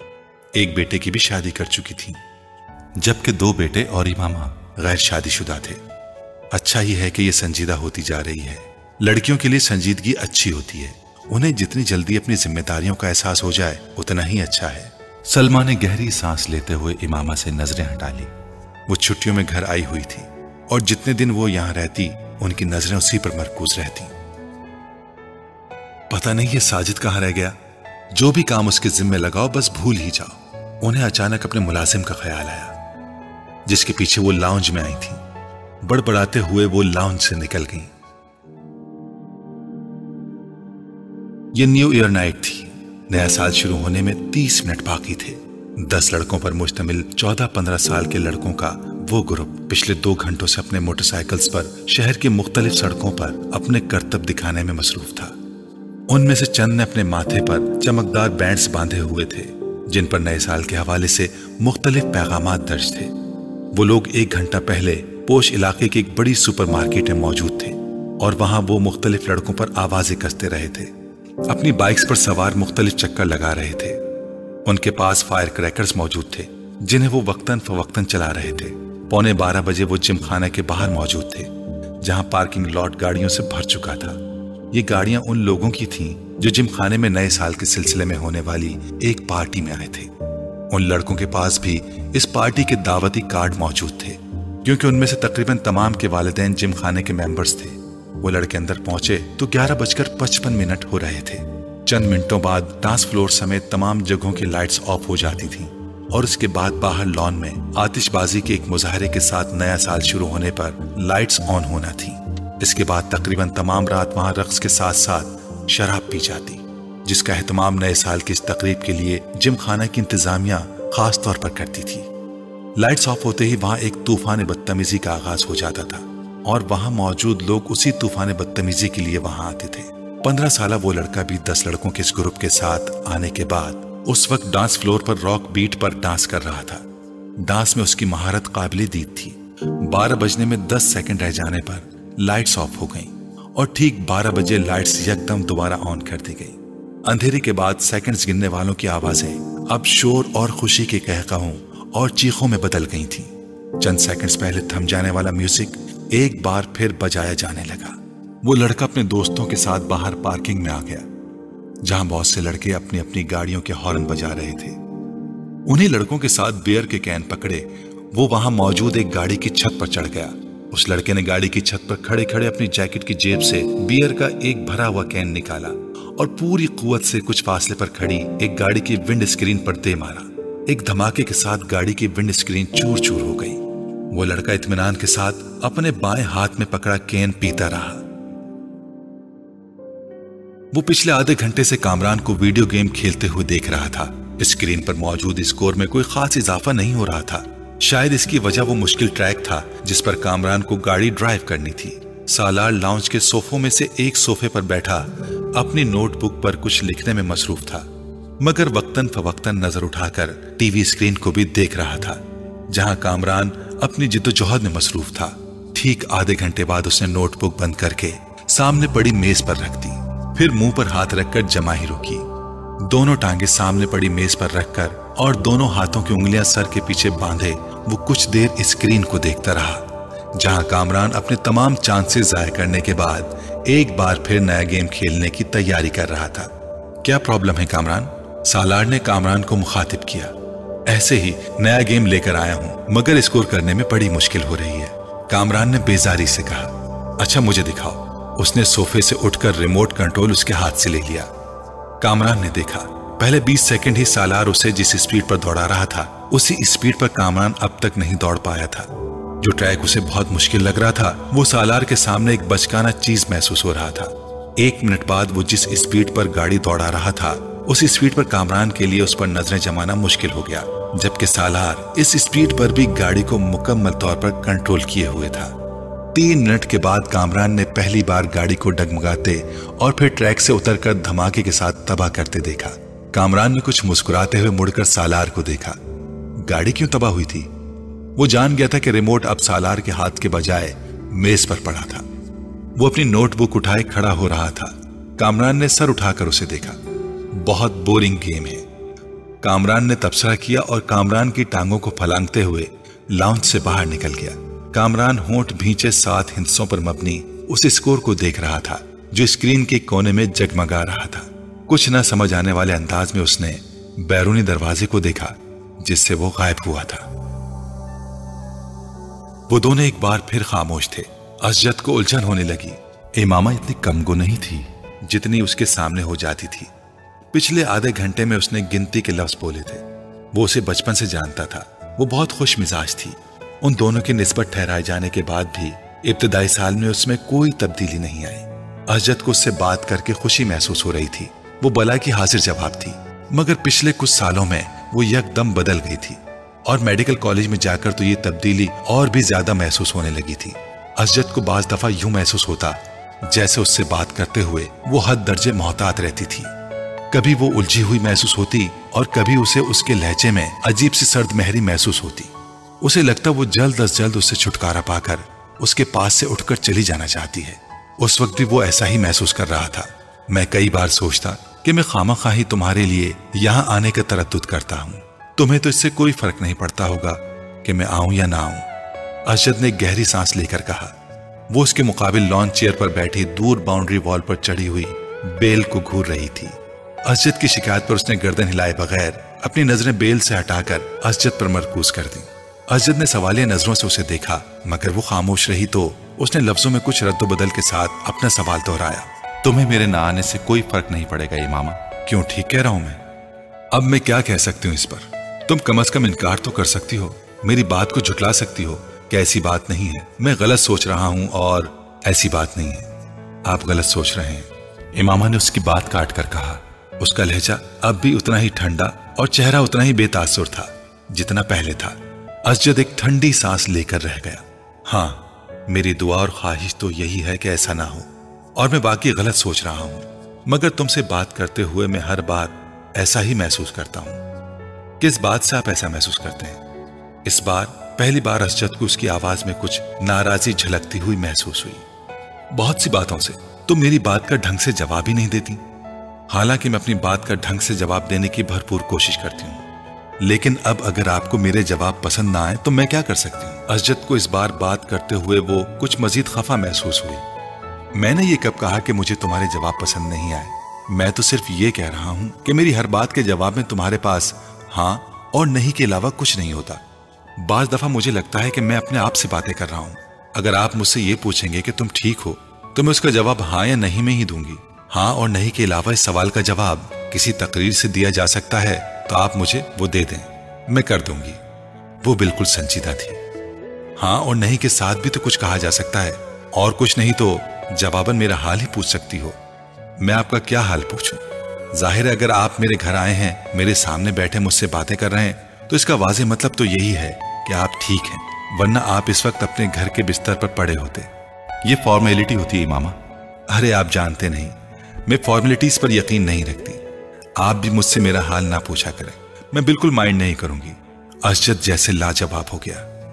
एक बेटे की भी शादी कर चुकी थी, जबकि दो बेटे और इमामा गैर शादीशुदा थे। अच्छा ही है कि ये संजीदा होती जा रही है। लड़कियों के लिए संजीदगी अच्छी होती है, उन्हें जितनी जल्दी अपनी जिम्मेदारियों का एहसास हो जाए उतना ही अच्छा है। सलमा ने गहरी सांस लेते हुए इमामा से नजरें हटा ली। वो छुट्टियों में घर आई हुई थी और जितने दिन वो यहां रहती उनकी नजरें उसी पर मरकूज रहती। पता नहीं ये साजिद कहां रह गया, जो भी काम उसके जिम्मे लगाओ बस भूल ही जाओ। उन्हें अचानक अपने मुलाजिम का ख्याल आया, जिसके पीछे वो लाउंज में आई थी। बड़बड़ाते हुए वो लाउंज से निकल गई। ये न्यू ईयर नाइट थी। नया साल शुरू होने में तीस मिनट बाकी थे। दस लड़कों पर मुश्तमिल चौदह पंद्रह साल के लड़कों का वो ग्रुप पिछले दो घंटों से अपने मोटरसाइकिल्स पर शहर की मुख्तलिफ सड़कों पर अपने करतब दिखाने में मसरूफ था। उनमें से चंद ने अपने माथे पर चमकदार बैंड्स बांधे हुए थे, जिन पर नए साल के हवाले से मुख्तलिफ पैगामात दर्ज थे। वो लोग एक घंटा पहले पोश इलाके की एक बड़ी सुपरमार्केट में मौजूद थे और वहां वो मुख्तलिफ लड़कों पर आवाजें कसते रहे थे। अपनी बाइक्स पर सवार मुख्तलिफ चक्कर लगा रहे थे। उनके पास फायर क्रैकर्स मौजूद थे, जिन्हें वो वक्तन फवक्तन चला रहे थे। पौने बारह बजे वो जिम खाने के बाहर मौजूद थे, जहां पार्किंग लॉट गाड़ियों से भर चुका था। ये गाड़ियां उन लोगों की थीं जो जिम खाने में नए साल के सिलसिले में होने वाली एक पार्टी में आए थे। उन लड़कों के पास भी इस पार्टी के दावती कार्ड मौजूद थे, क्योंकि उनमें से तकरीबन तमाम के वालिदैन जिम खाने के मेंबर्स थे। वो लड़के अंदर पहुंचे तो ग्यारह बजकर पचपन मिनट हो रहे थे। चंद मिनटों बाद डांस फ्लोर समेत तमाम जगहों की लाइट्स ऑफ हो जाती थीं और उसके बाद बाहर लॉन में आतिशबाजी के एक मुजाहरे के साथ नया साल शुरू होने पर लाइट्स ऑन होना थी। इसके बाद तकरीबन तमाम रात वहां रक्स के साथ साथ शराब पी जाती, जिसका एहतमाम नए साल की इस तकरीब के लिए जिम खाना की इंतजामिया खास तौर पर करती थी। लाइट्स ऑफ होते ही वहां एक तूफान बदतमीजी का आगाज हो जाता था और वहां मौजूद लोग उसी तूफान बदतमीजी के लिए वहां आते थे। पंद्रह साल वो लड़का भी दस लड़कों के इस ग्रुप के साथ आने के बाद उस वक्त डांस फ्लोर पर रॉक बीट पर डांस कर रहा था। डांस में उसकी महारत काबिले दीद थी। बारह बजने में दस सेकंड रह जाने पर लाइट्स ऑफ हो गईं और ठीक बारह बजे लाइट्स यकदम दोबारा ऑन कर दी गई। अंधेरे के बाद सेकंड्स गिनने वालों की आवाजें अब शोर और खुशी के कहकाहों और चीखों में बदल गई थीं। चंद सेकंड्स पहले थम जाने वाला म्यूजिक एक बार फिर बजाया जाने लगा। वो लड़का अपने दोस्तों के साथ बाहर पार्किंग में आ गया, जहां बहुत से लड़के अपनी अपनी गाड़ियों के हॉर्न बजा रहे थे। उन्हीं लड़कों के साथ बियर के कैन पकड़े वो वहां मौजूद एक गाड़ी की छत पर चढ़ गया। उस लड़के ने गाड़ी की छत पर खड़े खड़े अपनी जैकेट की जेब से बियर का एक भरा हुआ कैन निकाला और पूरी कुव्वत से कुछ फासले पर खड़ी एक गाड़ी की विंड स्क्रीन पर दे मारा। एक धमाके के साथ गाड़ी की विंड स्क्रीन चूर चूर हो गई। वो लड़का इत्मीनान के साथ अपने बाएं हाथ में पकड़ा कैन पीता रहा। वो पिछले आधे घंटे से कामरान को वीडियो गेम खेलते हुए देख रहा था। स्क्रीन पर मौजूद स्कोर में कोई खास इजाफा नहीं हो रहा था। शायद इसकी वजह वो मुश्किल ट्रैक था जिस पर कामरान को गाड़ी ड्राइव करनी थी। सालार लाउंज के सोफों में से एक सोफे पर बैठा अपनी नोटबुक पर कुछ लिखने में मसरूफ था, मगर वक्तन फवक्तन नजर उठाकर टीवी स्क्रीन को भी देख रहा था, जहां कामरान अपनी जिद्दोजहद में मसरूफ था। ठीक आधे घंटे बाद उसने नोटबुक बंद करके सामने पड़ी मेज पर रख दी, फिर मुंह पर हाथ रखकर जमाही रुकी। दोनों टांगे सामने पड़ी मेज पर रखकर और दोनों हाथों की उंगलियां सर के पीछे बांधे वो कुछ देर स्क्रीन को देखता रहा, जहां कामरान अपने तमाम चांसेस जाया करने के बाद एक बार फिर नया गेम खेलने की तैयारी कर रहा था। क्या प्रॉब्लम है कामरान? सालार ने कामरान को मुखातिब किया। ऐसे ही नया गेम लेकर आया हूं, मगर स्कोर करने में बड़ी मुश्किल हो रही है, कामरान ने बेजारी से कहा। अच्छा मुझे दिखाओ। उसने सोफे से उठकर रिमोट कंट्रोल उसके हाथ से ले लिया। कामरान ने देखा, पहले बीस सेकंड ही सालार उसे जिस स्पीड पर दौड़ा रहा था उसी स्पीड पर कामरान अब तक नहीं दौड़ पाया था। जो ट्रैक उसे बहुत मुश्किल लग रहा था वो सालार के सामने एक बचकाना चीज महसूस हो रहा था। एक मिनट बाद वो जिस स्पीड पर गाड़ी दौड़ा रहा था उस स्पीड पर कामरान के लिए उस पर नजरें जमाना मुश्किल हो गया, जबकि सालार इस स्पीड पर भी गाड़ी को मुकम्मल तौर पर कंट्रोल किए हुए था। तीन मिनट के बाद कामरान ने पहली बार गाड़ी को डगमगाते और फिर ट्रैक से उतरकर धमाके के साथ तबाह करते देखा। कामरान ने कुछ मुस्कुराते हुए मुड़कर सालार को देखा। गाड़ी क्यों तबाह हुई थी? वो जान गया था कि रिमोट अब सालार के हाथ के बजाय मेज पर पड़ा था। वो अपनी नोटबुक उठाए खड़ा हो रहा था। कामरान ने सर उठाकर उसे देखा। बहुत बोरिंग गेम है, कामरान ने तबसरा किया और कामरान की टांगों को फलांगते हुए लाउंज से बाहर निकल गया। कामरान होंठ भींचे सात हिस्सों पर मबनी उस स्कोर को देख रहा था जो स्क्रीन के कोने में जगमगा रहा था। कुछ न समझ आने वाले अंदाज में उसने बैरूनी दरवाजे को देखा जिससे वो गायब हुआ था। वो दोनों एक बार फिर खामोश थे। असजद को उलझन होने लगी। इमामा इतनी कमगो नहीं थी जितनी उसके सामने हो जाती थी। पिछले आधे घंटे में उसने गिनती के लफ्ज बोले थे। वो उसे बचपन से जानता था। वो बहुत खुश मिजाज थी। उन दोनों की निस्बत ठहराए जाने के बाद भी इब्तदाई साल में उसमें कोई तब्दीली नहीं आई। असजद को उससे बात करके खुशी महसूस हो रही थी। वो बला की हाजिर जवाब थी। मगर पिछले कुछ सालों में वो यकदम बदल गई थी और मेडिकल कॉलेज में जाकर तो ये तब्दीली और भी ज्यादा महसूस होने लगी थी। असजद को बाज दफा यूं महसूस होता जैसे उससे बात करते हुए वो हद दर्जे मोहतात रहती थी। कभी वो उलझी हुई महसूस होती और कभी उसे उसके लहजे में अजीब सी सर्द महरी महसूस होती। उसे लगता वो जल्द अज जल्द उससे छुटकारा पाकर उसके पास से उठकर चली जाना चाहती है। उस वक्त भी वो ऐसा ही महसूस कर रहा था। मैं कई बार सोचता कि मैं खामखाही तुम्हारे लिए यहाँ आने का तरद्दुद करता हूँ, तुम्हें तो इससे कोई फर्क नहीं पड़ता होगा कि मैं आऊं या ना आऊं। असजद ने गहरी सांस लेकर कहा। वो उसके मुकाबिल लॉन चेयर पर बैठी दूर बाउंड्री वॉल पर चढ़ी हुई बेल को घूर रही थी। असजद की शिकायत पर उसने गर्दन हिलाए बगैर अपनी नजरें बेल से हटाकर असजद पर मरकूज कर दी। असजद ने सवालिया नजरों से उसे देखा, मगर वो खामोश रही तो उसने लफ्जों में कुछ रद्दोबदल के साथ अपना सवाल दोहराया। तुम्हें मेरे ना आने से कोई फर्क नहीं पड़ेगा इमामा। क्यों, ठीक कह रहा हूं मैं? अब मैं क्या कह सकती हूँ इस पर? तुम कम अज कम इनकार तो कर सकती हो, मेरी बात को झुटला सकती हो कि ऐसी बात नहीं है, मैं गलत सोच रहा हूं और ऐसी बात नहीं है। आप गलत सोच रहे हैं, इमामा ने उसकी बात काट कर कहा। उसका लहजा अब भी उतना ही ठंडा और चेहरा उतना ही बेतासुर था जितना पहले था। असजद एक ठंडी सांस लेकर रह गया। हाँ, मेरी दुआ और ख्वाहिश तो यही है कि ऐसा ना हो और मैं बाकी गलत सोच रहा हूं, मगर तुमसे बात करते हुए मैं हर बार ऐसा ही महसूस करता हूं। किस बात से आप ऐसा महसूस करते हैं? इस बार पहली बार असजद को उसकी आवाज में कुछ नाराजगी झलकती हुई महसूस हुई। बहुत सी बातों से तुम मेरी बात का ढंग से जवाब ही नहीं देती। हालांकि मैं अपनी बात का ढंग से जवाब देने की भरपूर कोशिश करती हूँ, लेकिन अब अगर आपको मेरे जवाब पसंद ना आए तो मैं क्या कर सकती हूँ? असजद को इस बार बात करते हुए वो कुछ मजीद खफा महसूस हुई। मैंने ये कब कहा कि मुझे तुम्हारे जवाब पसंद नहीं आए? मैं तो सिर्फ ये कह रहा हूं कि मेरी हर बात के जवाब में तुम्हारे पास हाँ और नहीं के अलावा कुछ नहीं होता। बाज दफा मुझे लगता है कि मैं अपने आप से बातें कर रहा हूं। अगर आप मुझसे ये पूछेंगे कि तुम ठीक हो तो मैं उसका जवाब हाँ या नहीं में ही दूंगी। हाँ और नहीं के अलावा इस सवाल का जवाब किसी तकरीर से दिया जा सकता है तो आप मुझे वो दे दें, मैं कर दूंगी। वो बिल्कुल संजीदा थी। हाँ और नहीं के साथ भी तो कुछ कहा जा सकता है, और कुछ नहीं तो जवाबन मेरा हाल ही पूछ सकती हो। मैं आपका क्या हाल पूछूं? जाहिर है अगर आप मेरे घर आए हैं, मेरे सामने बैठे मुझसे बातें कर रहे हैं, तो इसका वाज़ेह मतलब तो यही है कि आप ठीक हैं, वरना आप इस वक्त अपने घर के बिस्तर पर पड़े होते। ये फॉर्मेलिटी होती है इमामा। अरे आप जानते नहीं, मैं फॉर्मेलिटीज पर यकीन नहीं रखती। आप भी मुझसे मेरा हाल ना पूछा करें, मैं बिल्कुल माइंड नहीं करूंगी। असजद जैसे लाजवाब हो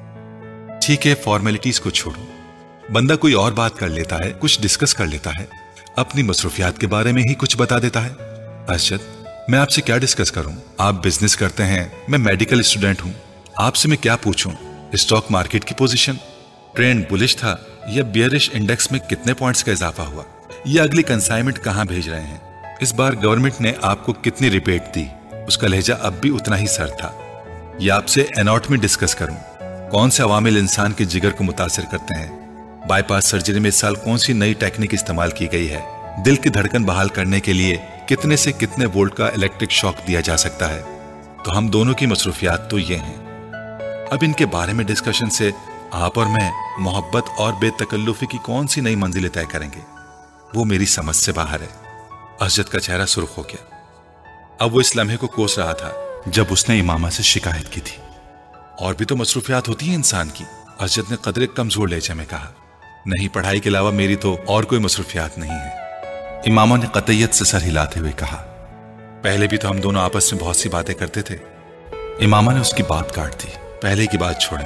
गया। ठीक है, फॉर्मेलिटीज को छोड़ो, बंदा कोई और बात कर लेता है, कुछ डिस्कस कर लेता है, अपनी मसरूफियात के बारे में ही कुछ बता देता है। असजद, मैं आपसे क्या डिस्कस करूं? आप बिजनेस करते हैं, मैं मेडिकल स्टूडेंट हूं। आपसे मैं क्या पूछूं? स्टॉक मार्केट की पोजीशन, ट्रेंड बुलिश था या बियरिश, इंडेक्स में कितने पॉइंट्स का इजाफा हुआ, या अगली कंसाइनमेंट कहां भेज रहे हैं, इस बार गवर्नमेंट ने आपको कितनी रिबेट दी? उसका लहजा अब भी उतना ही सर्द था। या आपसे एनाटॉमी डिस्कस करूं, कौन से अवामिल इंसान के जिगर को मुतासिर करते हैं, बाईपास सर्जरी में इस साल कौन सी नई टेक्निक इस्तेमाल की गई है, दिल की धड़कन बहाल करने के लिए कितने से कितने वोल्ट का इलेक्ट्रिक शॉक दिया जा सकता है। तो हम दोनों की मसरूफियात तो ये हैं। अब इनके बारे में डिस्कशन से आप और मैं मोहब्बत और बेतकल्लुफी की कौन सी नई मंजिलें तय करेंगे? वो मेरी समझ से बाहर है। असजद का चेहरा सुर्ख हो गया। अब वो इस लम्हे को कोस रहा था जब उसने इमामा से शिकायत की थी। और भी तो मसरूफियात होती हैं इंसान की। असजद ने कदरे कमजोर लहजे में कहा। नहीं, पढ़ाई के अलावा मेरी तो और कोई मसरूफियात नहीं है। इमामा ने कतईयत से सर हिलाते हुए कहा। पहले भी तो हम दोनों आपस में बहुत सी बातें करते थे। इमामा ने उसकी बात काट दी। पहले की बात छोड़ें,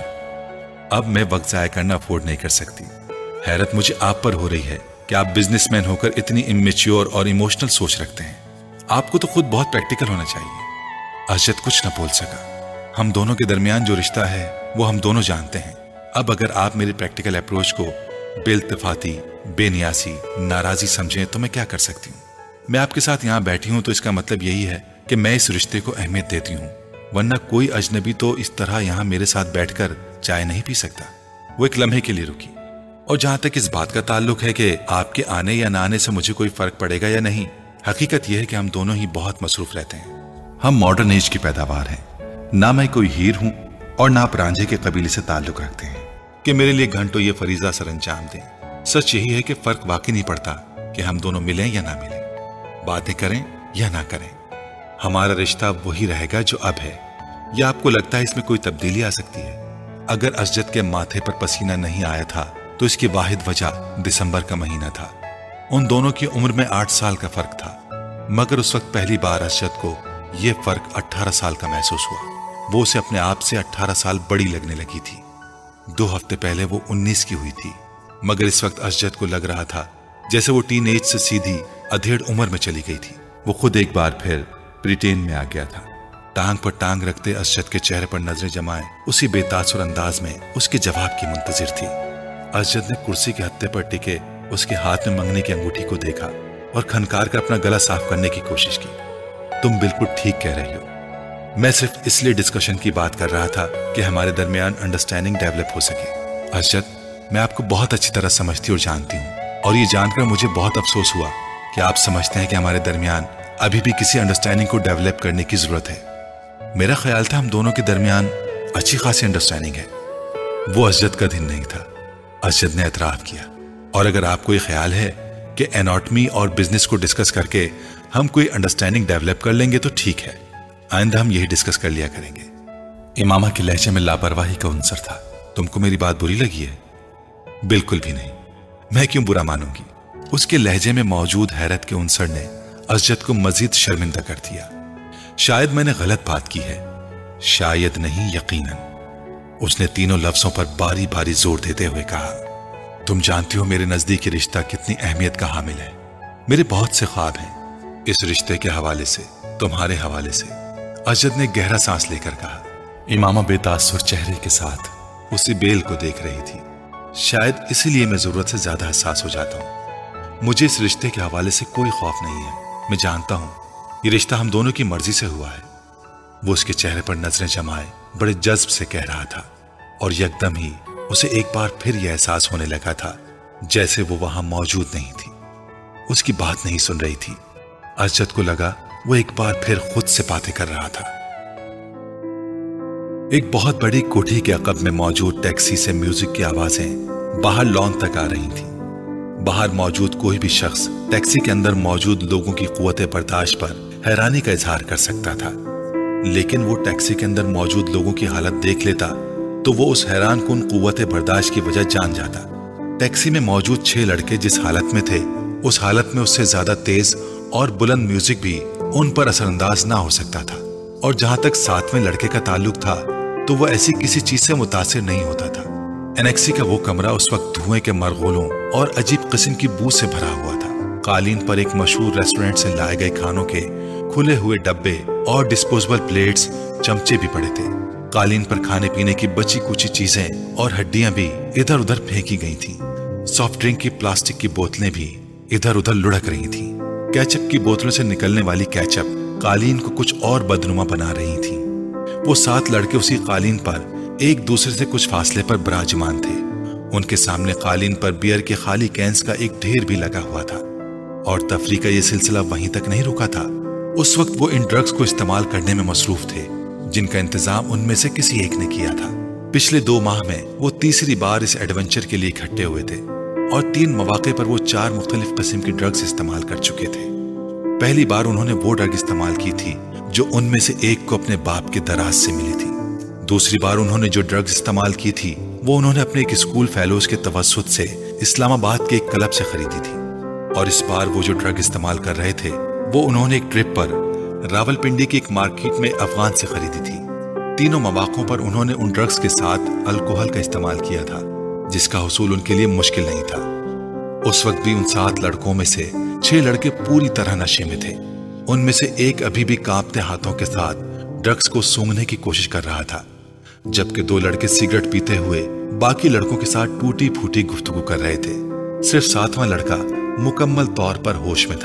अब मैं वक्त जाया करना अफोर्ड नहीं कर सकती। हैरत मुझे आप पर हो रही है कि आप बिजनेसमैन होकर इतनी इमेच्योर और इमोशनल सोच रखते हैं। आपको तो खुद बहुत प्रैक्टिकल होना चाहिए। असजद कुछ न बोल सका। हम दोनों के दरमियान जो रिश्ता है वो हम दोनों जानते हैं। अब अगर आप मेरी प्रैक्टिकल अप्रोच को बेइल्तिफाती, बेनियासी, नाराजी समझें तो मैं क्या कर सकती हूँ? मैं आपके साथ यहाँ बैठी हूँ तो इसका मतलब यही है कि मैं इस रिश्ते को अहमियत देती हूँ, वरना कोई अजनबी तो इस तरह यहाँ मेरे साथ बैठकर चाय नहीं पी सकता। वो एक लम्हे के लिए रुकी। और जहां तक इस बात का ताल्लुक है कि आपके आने या ना आने से मुझे कोई फर्क पड़ेगा या नहीं, हकीकत यह है कि हम दोनों ही बहुत मसरूफ रहते हैं। हम मॉडर्न एज की पैदावार हैं। ना मैं कोई हीर हूं और ना आप रांझे के कबीले से ताल्लुक रखते हैं कि मेरे लिए घंटों ये फरीजा सर अंजाम दें। सच यही है कि फर्क वाकई नहीं पड़ता कि हम दोनों मिलें या ना मिलें, बातें करें या ना करें। हमारा रिश्ता वही रहेगा जो अब है, या आपको लगता है इसमें कोई तब्दीली आ सकती है? अगर असजद के माथे पर पसीना नहीं आया था तो इसकी वाहिद वजह दिसंबर का महीना था। उन दोनों की उम्र में आठ साल का फर्क था, मगर उस वक्त पहली बार असजद को यह फर्क अट्ठारह साल का महसूस हुआ। वो उसे अपने आप से अट्ठारह साल बड़ी लगने लगी थी। दो हफ्ते पहले वो उन्नीस की हुई थी, मगर इस वक्त असजद को लग रहा था जैसे वो टीन एज से सीधी अधेड़ उम्र में चली गई थी। वो खुद एक बार फिर ब्रिटेन में आ गया था। टांग पर टांग रखते असजद के चेहरे पर नजरें जमाए उसी बेतासुर अंदाज में उसके जवाब की मुंतजिर थी। असजद ने कुर्सी के हत्थे पर टिके उसके हाथ में मंगनी की अंगूठी को देखा और खनकार कर अपना गला साफ करने की कोशिश की। तुम बिल्कुल ठीक कह रही हो। मैं सिर्फ इसलिए डिस्कशन की बात कर रहा था कि हमारे दरमियान अंडरस्टैंडिंग डेवलप हो सके। असजद, मैं आपको बहुत अच्छी तरह समझती और जानती हूँ, और ये जानकर मुझे बहुत अफसोस हुआ कि आप समझते हैं कि हमारे दरमियान अभी भी किसी अंडरस्टैंडिंग को डेवलप करने की जरूरत है। मेरा ख्याल था हम दोनों के दरमियान अच्छी खासी अंडरस्टैंडिंग है। वो असजद का दिन नहीं था, असजद ने एतराफ किया। और अगर आपको ये ख्याल है कि एनाटॉमी और बिजनेस को डिस्कस करके हम कोई अंडरस्टैंडिंग डेवलप कर लेंगे तो ठीक है, आइंदा हम यही डिस्कस कर लिया करेंगे। इमामा के लहजे में लापरवाही का अंसर था। तुमको मेरी बात बुरी लगी है? बिल्कुल भी नहीं, मैं क्यों बुरा मानूंगी? उसके लहजे में मौजूद हैरत के अंसर ने असजद को मजीद शर्मिंदा कर दिया। शायद मैंने गलत बात की है। शायद नहीं, यकीनन। उसने तीनों लफ्जों पर बारी बारी जोर देते हुए कहा, तुम जानती हो मेरे नजदीक रिश्ता कितनी अहमियत का हामिल है। मेरे बहुत से ख्वाब हैं इस रिश्ते के हवाले से, तुम्हारे हवाले से। असजद ने गहरा सांस लेकर कहा। इमामा बेतासुर चेहरे के साथ उसी बेल को देख रही थी। शायद इसीलिए मैं जरूरत से ज्यादा हसास हो जाता हूं। मुझे इस रिश्ते के हवाले से कोई खौफ नहीं है। मैं जानता हूं ये रिश्ता हम दोनों की मर्जी से हुआ है। वो उसके चेहरे पर नजरें जमाए बड़े जज्ब से कह रहा था, और यकदम ही उसे एक बार फिर यह एहसास होने लगा था जैसे वो वहां मौजूद नहीं थी, उसकी बात नहीं सुन रही थी। असजद को लगा वो एक बार फिर खुद से बातें कर रहा था। एक बहुत बड़ी कोठी के अकब में मौजूद टैक्सी से म्यूजिक की आवाजें बाहर लॉन तक आ रही थीं। बाहर मौजूद कोई भी शख्स टैक्सी के अंदर मौजूद लोगों की कुव्वत बर्दाश्त पर हैरानी का इजहार कर सकता था, लेकिन वो टैक्सी के अंदर मौजूद लोगों की हालत देख लेता तो वो उस हैरान कुन कुव्वत बर्दाश्त की वजह जान जाता। टैक्सी में मौजूद छह लड़के जिस हालत में थे, उस हालत में उससे ज्यादा तेज और बुलंद म्यूजिक भी उन पर असरअंदाज ना हो सकता था। और जहां तक सातवें लड़के का ताल्लुक था तो वह ऐसी किसी चीज से मुतासिर नहीं होता था। एनेक्सी का वो कमरा उस वक्त धुएं के मरगोलों और अजीब किस्म की बू से भरा हुआ था। कालीन पर एक मशहूर रेस्टोरेंट से लाए गए खानों के खुले हुए डब्बे और डिस्पोजेबल प्लेट्स, चमचे भी पड़े थे। कालीन पर खाने पीने की बची कुची चीजें और हड्डियां भी इधर उधर फेंकी गई थीं। सॉफ्ट ड्रिंक की प्लास्टिक की बोतलें भी इधर उधर लुढ़क रही थीं। केचप की बोतलों से निकलने वाली केचप कालीन को कुछ और बदनुमा बना रही थी। वो सात लड़के उसी कालीन पर एक दूसरे से कुछ फासले पर विराजमान थे। उनके सामने कालीन पर बियर के खाली कैंस का एक ढेर भी लगा हुआ था। और तफरी का ये सिलसिला वहीं तक नहीं रुका था। उस वक्त वो इन ड्रग्स को इस्तेमाल करने में मसरूफ थे जिनका इंतजाम उनमें से किसी एक ने किया था। पिछले दो माह में वो तीसरी बार इस एडवेंचर के लिए इकट्ठे हुए थे और तीन मौके पर वो चार मुख्तलिफ किस्म की ड्रग्स इस्तेमाल कर चुके थे। पहली बार उन्होंने वो ड्रग इस्तेमाल की थी जो उनमें से एक को अपने बाप के दराज से मिली थी। दूसरी बार उन्होंने जो ड्रग्स इस्तेमाल की थी वो उन्होंने अपने एक स्कूल फेलोज के तवस्सुत से इस्लामाबाद के एक क्लब से खरीदी थी। और इस बार वो जो ड्रग इस्तेमाल कर रहे थे वो उन्होंने एक ट्रिप पर रावलपिंडी की एक मार्केट में अफगान से खरीदी थी। तीनों मौकों पर उन्होंने उन ड्रग्स के साथ अल्कोहल का इस्तेमाल किया था जिसका हुसूल उनके लिए मुश्किल नहीं था। उस वक्त भी उन सात लड़कों में से छह लड़के पूरी तरह नशे में थे। उनमें से एक अभी भी कांपते हाथों के साथ ड्रग्स को सूंघने की कोशिश कर रहा था, जबकि दो लड़के सिगरेट पीते हुए बाकी लड़कों के साथ टूटी फूटी गुफ्तगू कर रहे थे। सिर्फ सातवां लड़का मुकम्मल तौर पर होश में था।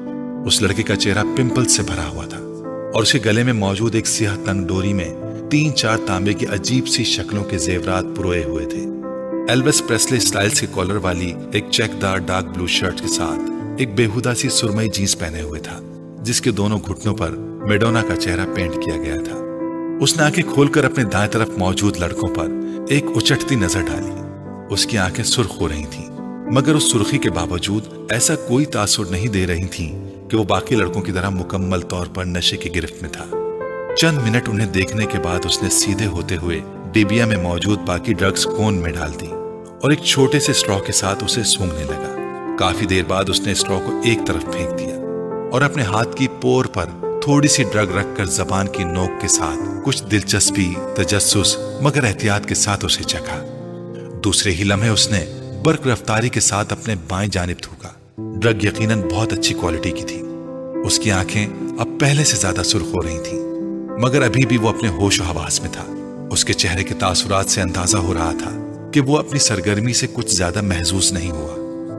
उस लड़के का चेहरा पिंपल से भरा हुआ था और उसके गले में मौजूद एक सियाह तंग डोरी में तीन चार तांबे की अजीब सी शक्लों के जेवरात पुरोए हुए थे। एल्विस प्रेस्ले स्टाइल्स के कॉलर वाली एक चेकदार डार्क ब्लू शर्ट के साथ एक बेहुदा सी सुरमई जींस पहने हुए था जिसके दोनों घुटनों पर मेडोना का चेहरा पेंट किया गया था। उसने आंखें खोलकर अपने दाएं तरफ मौजूद लड़कों पर एक उचटती नजर डाली। उसकी आंखें सुर्ख हो रही थीं, मगर उस सुर्खी के बावजूद ऐसा कोई तासुर नहीं दे रही थीं कि वो बाकी लड़कों की तरह मुकम्मल तौर पर नशे की गिरफ्त में था। चंद मिनट उन्हें देखने के बाद उसने सीधे होते हुए डिबिया में मौजूद बाकी ड्रग्स कोन में डाल दी और एक छोटे से स्ट्रॉ के साथ उसे सूंघने लगा। काफी देर बाद उसने स्ट्रॉ को एक तरफ फेंक दिया और अपने हाथ की पोर पर थोड़ी सी ड्रग रखकर जबान की नोक के साथ कुछ दिलचस्पी, तजस्सुस मगर एहतियात के साथ उसे चखा। दूसरे ही लम्हे उसने बर्क रफ्तारी के साथ अपने बाएं जानिब थूका। ड्रग यकीनन बहुत अच्छी क्वालिटी की थी। उसकी आंखें अब पहले से ज्यादा सुर्ख हो रही थीं, मगर अभी भी वो अपने होश हवास में था। उसके चेहरे के तासुरात से अंदाजा हो रहा था कि वो अपनी सरगर्मी से कुछ ज्यादा महसूस नहीं हुआ।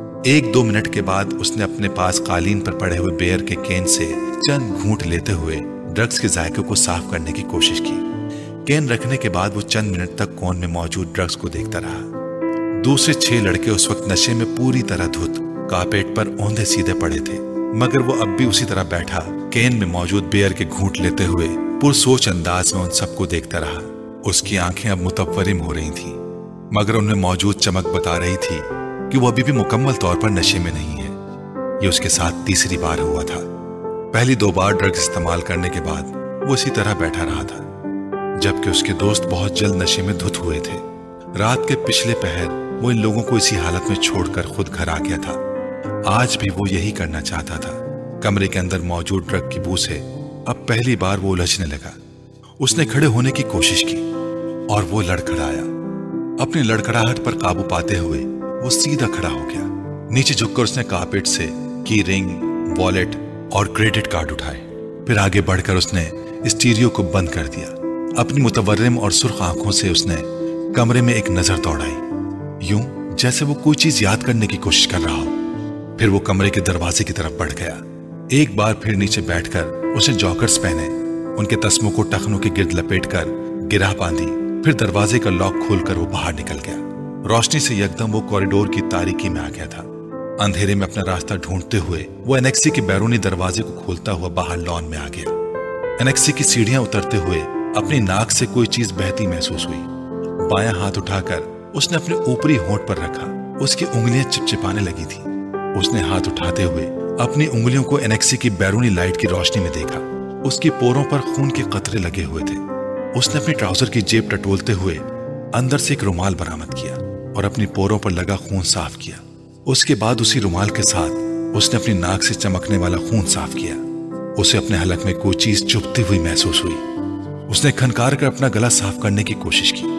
एक दो मिनट के बाद उसने अपने पास कालीन पर पड़े हुए बेयर के केन से चंद घूंट लेते हुए ड्रग्स के जायके को साफ करने की कोशिश की। केन रखने के बाद वो चंद मिनट तक कोन में मौजूद ड्रग्स को देखता रहा। दूसरे छह लड़के उस वक्त नशे में पूरी तरह धुत कारपेट पर औंधे सीधे पड़े थे, मगर वो अब भी उसी तरह बैठा केन में मौजूद बेयर के घूंट लेते हुए पुरसोच अंदाज में उन सबको देखता रहा। उसकी आंखें अब मुतव्वरिम हो रही थीं, मगर उनमें मौजूद चमक बता रही थी कि वो अभी भी मुकम्मल तौर पर नशे में नहीं है। ये उसके साथ तीसरी बार हुआ था। पहली दो बार ड्रग्स इस्तेमाल करने के बाद वो इसी तरह बैठा रहा था, जबकि उसके दोस्त बहुत जल्द नशे में धुत हुए थे। रात के पिछले पहर वो इन लोगों को इसी हालत में छोड़कर खुद घर आ गया था। आज भी वो यही करना चाहता था। कमरे के अंदर मौजूद ड्रग की बू से अब पहली बार वो उलझने लगा। उसने खड़े होने की कोशिश की और वो लड़खड़ाया। अपनी लड़खड़ाहट पर काबू पाते हुए वो सीधा खड़ा हो गया। नीचे झुककर उसने कारपेट से की रिंग, वॉलेट और क्रेडिट कार्ड उठाए। फिर आगे बढ़कर उसने स्टीरियो को बंद कर दिया। अपनी मुतवर्रिम और सुर्ख आंखों से उसने कमरे में एक नजर दौड़ाई, यूं जैसे वो कोई चीज याद करने की कोशिश कर रहा हो। फिर वो कमरे के दरवाजे की तरफ बढ़ गया। एक बार फिर नीचे बैठकर उसने जॉकर्स पहने, उनके तस्मों को टखनों के गिर्द लपेटकर गिरह बांधी। फिर दरवाजे का लॉक खोलकर वो बाहर निकल गया। रोशनी से यकदम वो कॉरिडोर की तारीकी में आ गया था। अंधेरे में अपना रास्ता ढूंढते हुए वो एनेक्सी के बैरूनी दरवाजे को खोलता हुआ बाहर लॉन में आ गया। एनेक्सी की सीढ़ियां उतरते हुए अपनी नाक से कोई चीज बहती महसूस हुई। बायां हाथ उठाकर उसने अपने ऊपरी होंठ पर रखा। उसकी उंगलियां चिपचिपाने लगी थी। उसने हाथ उठाते हुए अपनी उंगलियों को एनेक्सी की बैरूनी लाइट की रोशनी में देखा। उसकी पोरों पर खून के कतरे लगे हुए थे। उसने अपनी ट्राउजर की जेब टटोलते हुए अंदर से एक रुमाल बरामद किया और अपनी पोरों पर लगा खून साफ किया। उसके बाद उसी रुमाल के साथ उसने अपनी नाक से चमकने वाला खून साफ किया। उसे अपने हलक में कोई चीज चुभती हुई महसूस हुई। उसने खनकार कर अपना गला साफ करने की कोशिश की।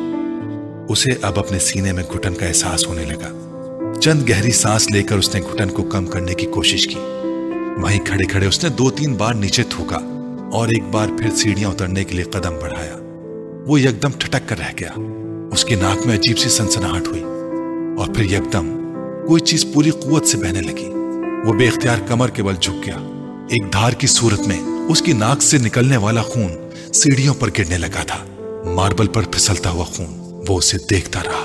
उसे अब अपने सीने में घुटन का एहसास होने लगा। चंद गहरी सांस लेकर उसने घुटन को कम करने की कोशिश की। वहीं खड़े खड़े उसने दो तीन बार नीचे थूका और एक बार फिर सीढ़ियां उतरने के लिए कदम बढ़ाया। वो एकदम ठटक कर रह गया। उसकी नाक में अजीब सी सनसनाहट हुई और फिर एकदम कोई चीज पूरी कुव्वत से बहने लगी। वो बेख्तियार कमर के बल झुक गया। एक धार की सूरत में उसकी नाक से निकलने वाला खून सीढ़ियों पर गिरने लगा था। मार्बल पर फिसलता हुआ खून। वो उसे देखता रहा।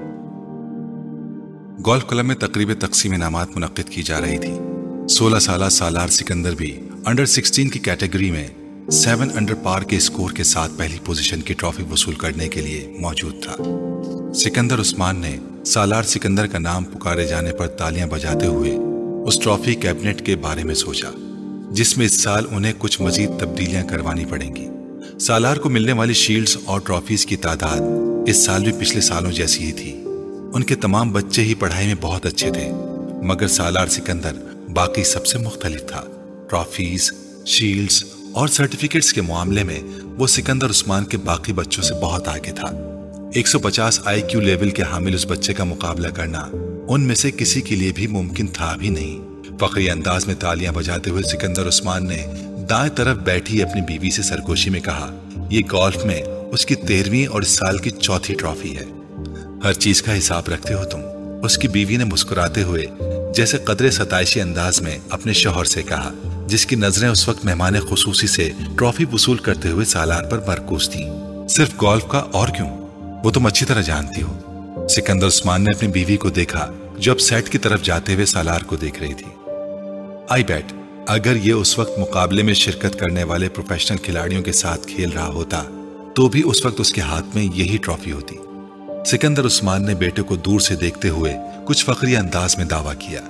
गोल्फ क्लब में तकरीब तकसीम इनामात मुनक्किद की जा रही थी। सोलह साला सालार सिकंदर भी अंडर सिक्सटीन की कैटेगरी में सेवन अंडर पार के स्कोर के साथ पहली पोजीशन की ट्रॉफी वसूल करने के लिए मौजूद था। सिकंदर उस्मान ने सालार सिकंदर का नाम पुकारे जाने पर तालियां बजाते हुए उस ट्रॉफी कैबिनेट के बारे में सोचा, जिसमें इस साल उन्हें कुछ मजीद तब्दीलियां करवानी पड़ेंगी। सालार को मिलने वाली शील्ड्स और ट्रॉफीज की तादाद इस साल भी पिछले सालों जैसी ही थी। उनके तमाम बच्चे ही पढ़ाई में बहुत अच्छे थे, मगर सालार सिकंदर बाकी सबसे मुख्तलिफ था। ट्रॉफीज, शील्ड्स और सर्टिफिकेट्स के मामले में वो सिकंदर उस्मान के बाकी बच्चों से बहुत आगे था। एक सौ पचास आई क्यू लेवल के हामिल उस बच्चे का मुकाबला करना उनमें से किसी के लिए भी मुमकिन था भी नहीं। फखरी अंदाज में तालियां बजाते हुए सिकंदर उस्मान ने दाएं तरफ बैठी अपनी बीवी से सरगोशी में कहा, ये गोल्फ में उसकी तेरहवीं और इस साल की चौथी ट्रॉफी है। हर चीज का हिसाब रखते हो तुम, उसकी बीवी ने मुस्कुराते हुए जैसे कदरे सताइशी अंदाज में अपने शौहर से कहा, जिसकी नजरें उस वक्त मेहमान खुसूसी से ट्रॉफी वसूल करते हुए सालार पर मरकूज थी। सिर्फ गोल्फ का और क्यों, वो तुम अच्छी तरह जानती हो। सिकंदर उस्मान ने अपनी बीवी को देखा जो अब सेट की तरफ जाते हुए सालार को देख रही थी। आई बैट अगर ये उस वक्त मुकाबले में शिरकत करने वाले प्रोफेशनल खिलाड़ियों के साथ खेल रहा होता तो भी उस वक्त उसके हाथ में यही ट्रॉफी होती। सिकंदर उस्मान ने बेटे को दूर से देखते हुए कुछ फखरी अंदाज में दावा किया।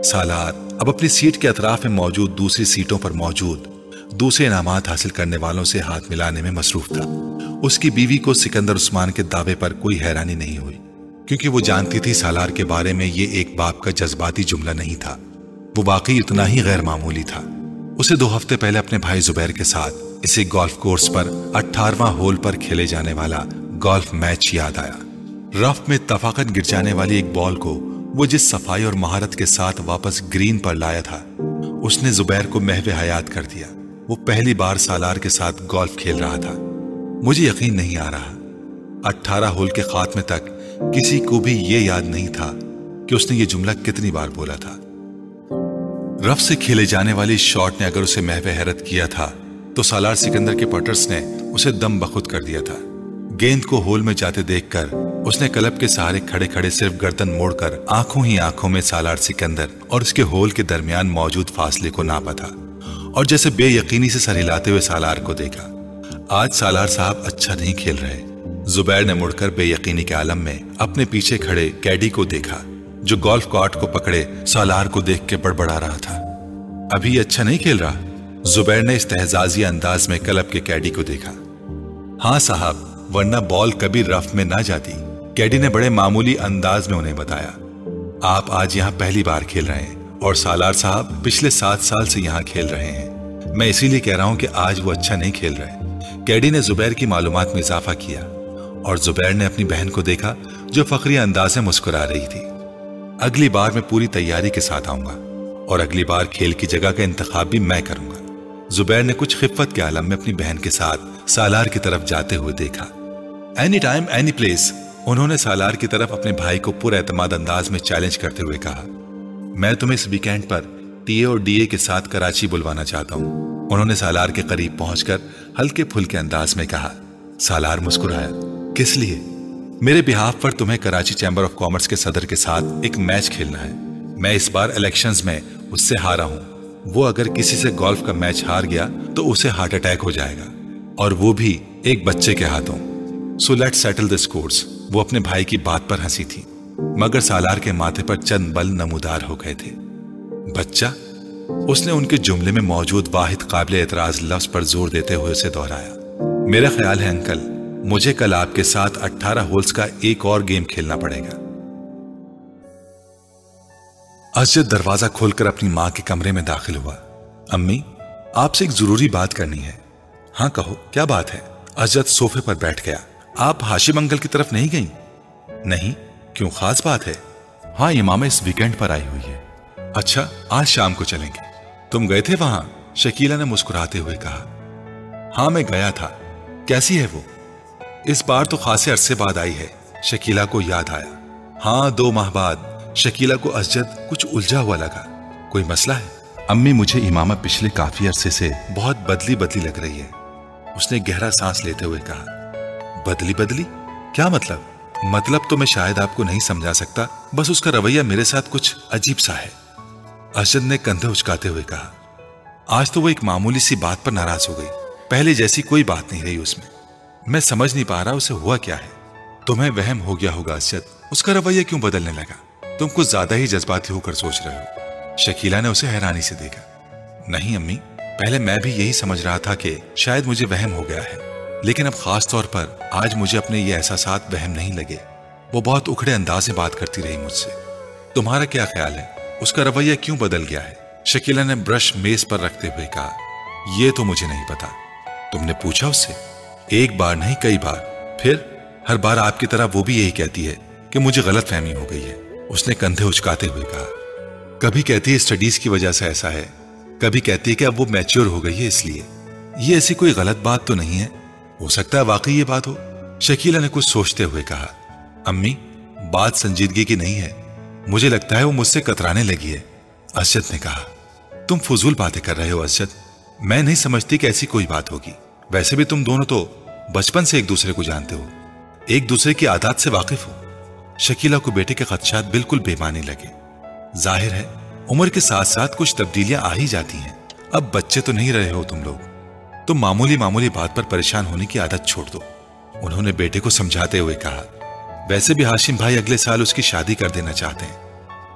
सालार अब अपनी सीट के अतराफ में मौजूद दूसरी सीटों पर मौजूद दूसरे इनामात हासिल करने वालों से हाथ मिलाने में मसरूफ था। उसकी बीवी को सिकंदर उस्मान के दावे पर कोई हैरानी नहीं हुई, क्योंकि वो जानती थी सालार के बारे में ये एक बाप का जज्बाती जुमला नहीं था, वो वाकई इतना ही गैर मामूली था। उसे दो हफ्ते पहले अपने भाई जुबैर के साथ इसी गोल्फ कोर्स पर अट्ठारहवां होल पर खेले जाने वाला गोल्फ मैच याद आया। रफ में तफाकत गिर जाने वाली एक बॉल को वो जिस सफाई और महारत के साथ वापस ग्रीन पर लाया था, उसने जुबैर को महवे हयात कर दिया। वो पहली बार सालार के साथ गोल्फ खेल रहा था। मुझे यकीन नहीं आ रहा, अट्ठारह होल के खात्मे तक किसी को भी ये याद नहीं था कि उसने ये जुमला कितनी बार बोला था। रफ से खेले जाने वाली शॉट ने अगर उसे महवे हैरत किया था, तो सालार सिकंदर के पटर्स ने उसे दम बखुद कर दिया था। गेंद को होल में जाते देखकर उसने क्लब के सहारे खड़े खड़े सिर्फ गर्दन मोड़कर आंखों ही आंखों में सालार सिकंदर और उसके होल के दरमियान मौजूद फासले को नापा था, और जैसे बेयकीनी से सर हिलाते हुए सालार को देखा। आज सालार साहब अच्छा नहीं खेल रहे। जुबैर ने मुड़कर बेयकीनी के आलम में अपने पीछे खड़े कैडी को देखा, जो गोल्फ कार्ट को पकड़े सालार को देख के बड़बड़ा रहा था। अभी अच्छा नहीं खेल रहा? जुबैर ने इस्तेहजाजी अंदाज में क्लब के कैडी को देखा। हाँ साहब, वरना बॉल कभी रफ में ना जाती, कैडी ने बड़े मामूली अंदाज में उन्हें बताया। आप आज यहाँ पहली बार खेल रहे हैं, और सालार साहब पिछले सात साल से यहाँ खेल रहे हैं। मैं इसीलिए कह रहा हूँ कि आज वो अच्छा नहीं खेल रहे। कैडी ने जुबैर की मालूमात में इजाफा किया, और जुबैर ने अपनी बहन को देखा जो फखरी अंदाज में मुस्कुरा रही थी। अगली बार मैं पूरी तैयारी के साथ आऊंगा, और अगली बार खेल की जगह का इंतखाब भी मैं करूंगा। जुबैर ने कुछ खिफ्फत के आलम में अपनी बहन के साथ सालार की तरफ जाते हुए देखा। एनी टाइम एनी प्लेस, उन्होंने सालार की तरफ अपने भाई को पूरा एतमाद अंदाज में चैलेंज करते हुए कहा। मैं तुम्हें इस वीकेंड पर टीए और डीए के साथ कराची बुलवाना चाहता हूं, उन्होंने सालार के करीब पहुंचकर हल्के फुल्के अंदाज में कहा। सालार मुस्कुराया। किस लिए? मेरे बिहाफ पर तुम्हें कराची चैम्बर ऑफ कॉमर्स के सदर के साथ एक मैच खेलना है। मैं इस बार इलेक्शंस में उससे हारा हूं। वो अगर किसी से गोल्फ का मैच हार गया तो उसे हार्ट अटैक हो जाएगा, और वो भी एक बच्चे के हाथों। So let's settle the scores. वो अपने भाई की बात पर हंसी थी, मगर सालार के माथे पर चंद बल नमूदार हो गए थे। बच्चा? उसने उनके जुमले में मौजूद वाहिद काबिल एतराज लफ्ज पर जोर देते हुए उसे दोहराया। मेरा ख्याल है अंकल, मुझे कल आपके साथ अट्ठारह होल्स का एक और गेम खेलना पड़ेगा। असजद दरवाजा खोलकर अपनी मां के कमरे में दाखिल हुआ। अम्मी, आपसे एक जरूरी बात करनी है। हाँ कहो, क्या बात है? असजद सोफे पर बैठ गया। आप हाशिम अंकल की तरफ नहीं गई? नहीं, क्यों, खास बात है? हाँ, ये मामा इस वीकेंड पर आई हुई है। अच्छा, आज शाम को चलेंगे। तुम गए थे वहां? शकीला ने मुस्कुराते हुए कहा। हाँ, मैं गया था। कैसी है वो? इस बार तो खासे अरसे बाद आई है, शकीला को याद आया। हाँ, दो माह बाद। शकीला को असजद कुछ उलझा हुआ लगा। कोई मसला है? अम्मी, मुझे इमामा पिछले काफी अरसे से बहुत बदली बदली लग रही है, उसने गहरा सांस लेते हुए कहा। बदली बदली? क्या मतलब? मतलब तो मैं शायद आपको नहीं समझा सकता, बस उसका रवैया मेरे साथ कुछ अजीब सा है, असजद ने कंधे उचकाते हुए कहा। आज तो वो एक मामूली सी बात पर नाराज हो गई, पहले जैसी कोई बात नहीं रही उसमें। मैं समझ नहीं पा रहा उसे हुआ क्या है। तुम्हें वहम हो गया होगा असजद, उसका रवैया क्यों बदलने लगा? तुम कुछ ज्यादा ही जज्बाती होकर सोच रहे हो। शकीला ने उसे हैरानी से देखा। नहीं अम्मी, पहले मैं भी यही समझ रहा था कि शायद मुझे वहम हो गया है, लेकिन अब खास तौर पर आज मुझे अपने ये एहसासात वहम नहीं लगे। वो बहुत उखड़े अंदाज से बात करती रही मुझसे। तुम्हारा क्या ख्याल है, उसका रवैया क्यों बदल गया है? शकीला ने ब्रश मेज पर रखते हुए कहा। यह तो मुझे नहीं पता। तुमने पूछा उससे? एक बार नहीं, कई बार। फिर हर बार आपकी तरह वो भी यही कहती है कि मुझे गलत फहमी हो गई है, उसने कंधे उचकाते हुए कहा। कभी कहती है स्टडीज की वजह से ऐसा है, कभी कहती है कि अब वो मैच्योर हो गई है इसलिए। ये ऐसी कोई गलत बात तो नहीं है, हो सकता है वाकई ये बात हो। शकीला ने कुछ सोचते हुए कहा। अम्मी, बात संजीदगी की नहीं है, मुझे लगता है वो मुझसे कतराने लगी है, असजद ने कहा। तुम फजूल बातें कर रहे हो असजद, मैं नहीं समझती कि ऐसी कोई बात होगी। वैसे भी तुम दोनों तो बचपन से एक दूसरे को जानते हो, एक दूसरे की आदत से वाकिफ हो। शकीला को बेटे के खदशात बिल्कुल बेमानी लगे। जाहिर है उम्र के साथ साथ कुछ तब्दीलियां आ ही जाती हैं। अब बच्चे तो नहीं रहे हो तुम लोग, तुम मामूली मामूली बात पर परेशान होने की आदत छोड़ दो, उन्होंने बेटे को समझाते हुए कहा। वैसे भी हाशिम भाई अगले साल उसकी शादी कर देना चाहते हैं।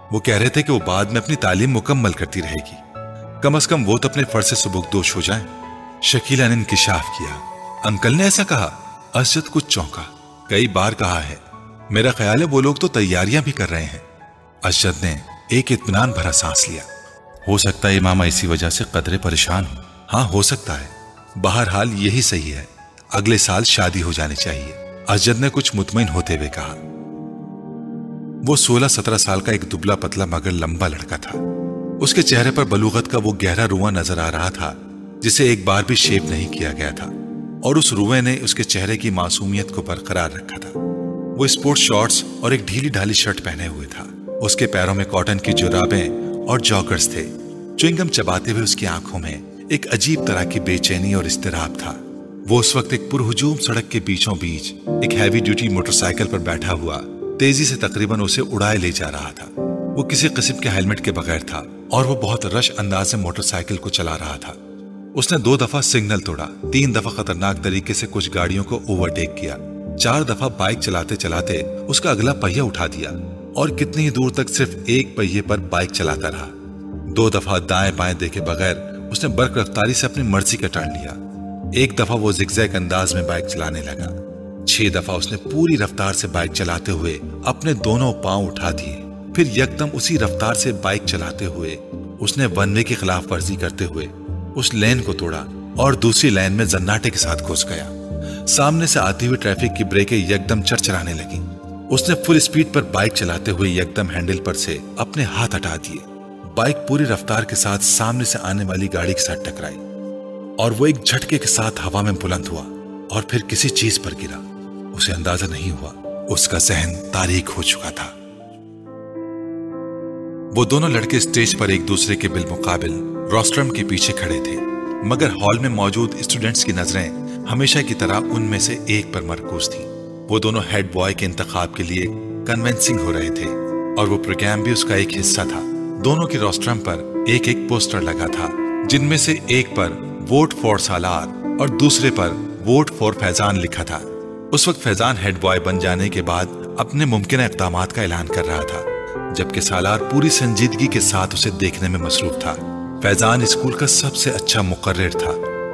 वो कह रहे थे कि वो बाद में अपनी तालीम मुकम्मल करती रहेगी, कम अज कम वो तो अपने फर्ज से सुबुकदोश हो जाए। शकीला ने इंकिशाफ किया। अंकल ने ऐसा कहा? असजद कुछ चौंका। कई बार कहा है, मेरा ख्याल है वो लोग तो तैयारियां भी कर रहे हैं। असजद ने एक इत्मीनान भरा सांस लिया। हो सकता है इमामा इसी वजह से कदरे परेशान हो। हाँ, हो सकता है। बहरहाल यही सही है, अगले साल शादी हो जानी चाहिए, असजद ने कुछ मुतमईन होते हुए कहा। वो सोलह सत्रह साल का एक दुबला पतला मगर लंबा लड़का था। उसके चेहरे पर बलूगत का वो गहरा रुआं नजर आ रहा था जिसे एक बार भी शेव नहीं किया गया था, और उस रुए ने उसके चेहरे की मासूमियत को बरकरार रखा था। वो स्पोर्ट्स शॉर्ट्स और एक ढीली ढाली शर्ट पहने हुए था। उसके पैरों में कॉटन की जुराबें और जॉगर्स थे। च्युइंगम चबाते हुए उसकी आंखों में एक अजीब तरह की बेचैनी और इस्तिराब था। वो उस वक्त एक पुरहुजूम सड़क के बीचों बीच एक हैवी ड्यूटी मोटरसाइकिल पर बैठा हुआ तेजी से तकरीबन उसे उड़ाए ले जा रहा था। वो किसी किस्म के हेलमेट के बगैर था और वो बहुत रश अंदाज से मोटरसाइकिल को चला रहा था। उसने दो दफा सिग्नल तोड़ा, तीन दफा खतरनाक तरीके से कुछ गाड़ियों को ओवरटेक किया, चार दफा बाइक चलाते चलाते उसका अगला पहिया उठा दिया और कितनी ही दूर तक सिर्फ एक पहिए पर बाइक चलाता रहा। दो दफा दाएं बाएं देखे बगैर उसने बर्क रफ्तारी से अपनी मर्जी का टर्न लिया। एक दफा वो जिगजैग अंदाज में बाइक चलाने लगा। छह दफा उसने पूरी रफ्तार से बाइक चलाते हुए अपने दोनों पांव उठा दिए। फिर यकदम उसी रफ्तार से बाइक चलाते हुए उसने वन वे की खिलाफ वर्जी करते हुए उस लेन को तोड़ा और दूसरी लेन में जन्नाटे के साथ घुस गया। सामने से आती हुई ट्रैफिक की ब्रेकें यकदम चरचराने लगी। उसने फुल स्पीड पर बाइक चलाते हुए यकदम हैंडल पर से अपने हाथ हटा दिए। बाइक पूरी रफ्तार के साथ सामने से आने वाली गाड़ी के साथ टकराई और वो एक झटके के साथ हवा में बुलंद हुआ और फिर किसी चीज पर गिरा। उसे अंदाजा नहीं हुआ, उसका जहन तारीक हो चुका था। वो दोनों लड़के स्टेज पर एक दूसरे के बिलमुकाबिल रोस्ट्रम के पीछे खड़े थे, मगर हॉल में मौजूद स्टूडेंट्स की नजरें हमेशा की तरह उनमें से एक पर मरकूज थी। वो दोनों हेड बॉय के इंतखाब के लिए कन्विंसिंग हो रहे थे और वो प्रोग्राम भी उसका एक हिस्सा था। दोनों की रोस्ट्रम पर एक एक पोस्टर लगा था, जिनमें से एक पर वोट फॉर सालार और दूसरे पर वोट फॉर फैजान लिखा था। उस वक्त फैजान हेड बॉय बन जाने के बाद अपने मुमकिन इक़दामात का ऐलान कर रहा था, जबकि सालार पूरी संजीदगी के साथ उसे देखने में मसरूफ था। फैजान स्कूल का सबसे अच्छा मुकर्रिर था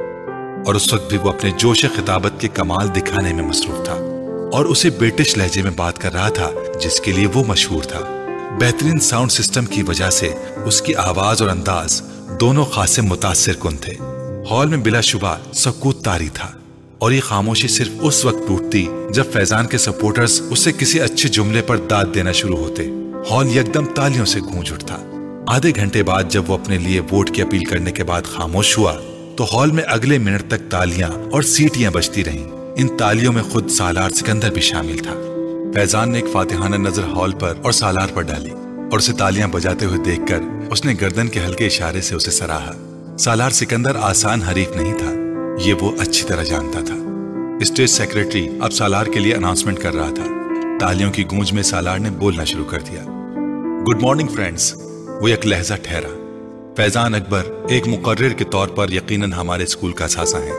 और उस वक्त भी वो अपने जोश खिताबत के कमाल दिखाने में मसरूफ था और उसे ब्रिटिश लहजे में बात कर रहा था जिसके लिए वो मशहूर था। बेहतरीन साउंड सिस्टम की वजह से उसकी आवाज और अंदाज दोनों खासे मुतासिर कुन थे। हॉल में बिलाशुबा सकूत तारी था और ये खामोशी सिर्फ उस वक्त टूटती जब फैजान के सपोर्टर्स उसे किसी अच्छे जुमले पर दाद देना शुरू होते। हॉल एकदम तालियों से गूंज उठता। आधे घंटे बाद जब वो अपने लिए वोट की अपील करने के बाद खामोश हुआ तो हॉल में अगले मिनट तक तालियां और सीटियां बजती रहीं। इन तालियों में खुद सालार सिकंदर भी शामिल था। फैजान ने एक फातिहाना नजर हॉल पर और सालार पर डाली और उसे तालियां बजाते हुए देखकर उसने गर्दन के हल्के इशारे से उसे सराहा। सालार सिकंदर आसान हरीफ नहीं था, ये वो अच्छी तरह जानता था। स्टेज सेक्रेटरी अब सालार के लिए अनाउंसमेंट कर रहा था। तालियों की गूंज में सालार ने बोलना शुरू कर दिया। Good morning friends. वो एक लहजा ठहरा। फैजान अकबर एक मुकर्रिर के तौर पर यकीनन हमारे स्कूल का असासा है।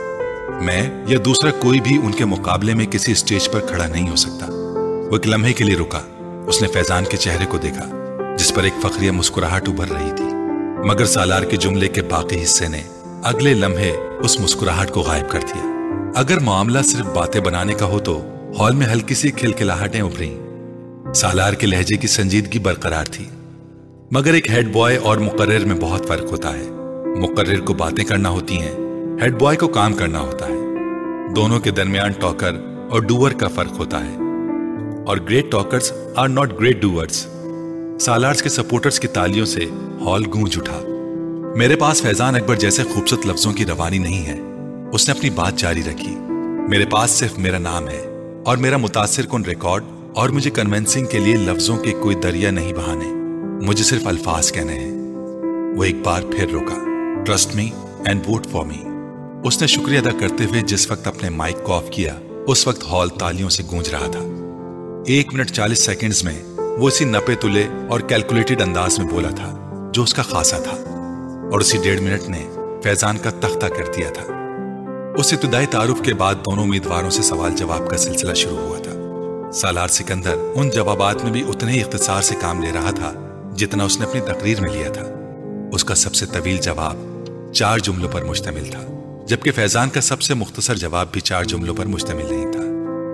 मैं या दूसरा कोई भी उनके मुकाबले में किसी स्टेज पर खड़ा नहीं हो सकता। वो एक लम्हे के लिए रुका। उसने फैजान के चेहरे को देखा जिस पर एक फखरिया मुस्कुराहट उभर रही थी, मगर सालार के जुमले के बाकी हिस्से ने अगले लम्हे उस मुस्कुराहट को गायब कर दिया। अगर मामला सिर्फ बातें बनाने का हो तो हॉल में हल्की सी खिलखिलाहटें उभरी। सालार के लहजे की संजीदगी बरकरार थी, मगर एक हेड बॉय और मुकर्रिर में बहुत फर्क होता है। मुकर्रिर को बातें करना होती हैं, हेड बॉय को काम करना होता है। दोनों के दरमियान टॉकर और डूअर का फर्क होता है, और great talkers are not great doers. सालार्स के सपोर्टर्स की तालियों से हॉल गूंज उठा। मेरे पास फैजान अकबर जैसे खूबसूरत लफ्जों की रवानी नहीं है, उसने अपनी बात जारी रखी। मेरे पास सिर्फ मेरा नाम है और मेरा मुतासिर कुन रिकॉर्ड, और मुझे कन्विंसिंग के लिए लफ्जों के कोई दरिया नहीं बहाने, मुझे सिर्फ अल्फाज कहने हैं। वो एक बार फिर रुका। Trust me and vote for me. उसने शुक्रिया अदा करते हुए जिस वक्त अपने माइक को ऑफ किया उस वक्त हॉल तालियों से गूंज रहा था। एक मिनट चालीस सेकंड्स में वो इसी नपे तुले और कैलकुलेटेड अंदाज में बोला था जो उसका खासा था, और उसी डेढ़ मिनट ने फैजान का तख्ता कर दिया था। उस इब्तिदाई तारुफ के बाद दोनों उम्मीदवारों से सवाल जवाब का सिलसिला शुरू हुआ था। सालार सिकंदर उन जवाबात में भी उतने ही इख्तिसार से काम ले रहा था जितना उसने अपनी तकरीर में लिया था। उसका सबसे तवील जवाब चार जुमलों पर मुश्तमिल था, जबकि फैजान का सबसे मुख्तसर जवाब भी चार जुमलों पर मुश्तमिल नहीं था।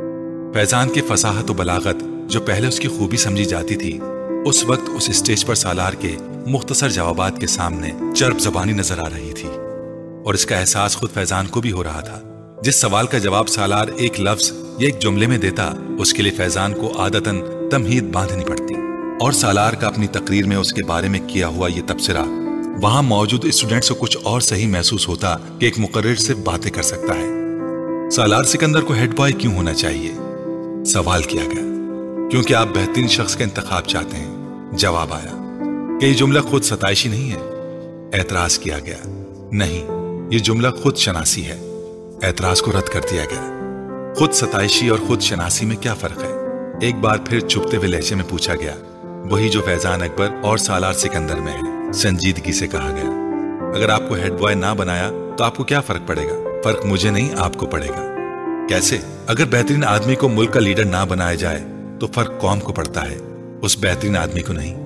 फैजान की फसाहत व बलागत जो पहले उसकी खूबी समझी जाती थी, उस वक्त उस स्टेज पर सालार के मुख्तसर जवाबात के सामने चर्ब ज़बानी नजर आ रही थी, और इसका एहसास खुद फैजान को भी हो रहा था। जिस सवाल का जवाब सालार एक लफ्ज या एक जुमले में देता, उसके लिए फैजान को आदतन तमहीद बांधनी पड़ती, और सालार का अपनी तकरीर में उसके बारे में किया हुआ ये तबसरा वहां मौजूद स्टूडेंट्स को कुछ और सही महसूस होता कि एक मुकर्रिर सिर्फ बातें कर सकता है। सालार सिकंदर को हेड बॉय क्यों होना चाहिए? सवाल किया गया। क्योंकि आप बेहतरीन शख्स का इंतखाब चाहते हैं। जवाब आया कि ये जुमला खुद सताइशी नहीं है। एतराज किया गया, नहीं, ये जुमला खुद शनासी है। एतराज को रद्द कर दिया गया। खुद सताइशी और खुद शनासी में क्या फर्क है? एक बार फिर चुपते हुए लहजे में पूछा गया, वही जो फैजान अकबर और सालार सिकंदर में है। संजीदगी से कहा गया, अगर आपको हेड बॉय ना बनाया तो आपको क्या फर्क पड़ेगा? फर्क मुझे नहीं, आपको पड़ेगा। कैसे? अगर बेहतरीन आदमी को मुल्क का लीडर ना बनाया जाए तो फर्क कौम को पड़ता है, उस बेहतरीन आदमी को नहीं।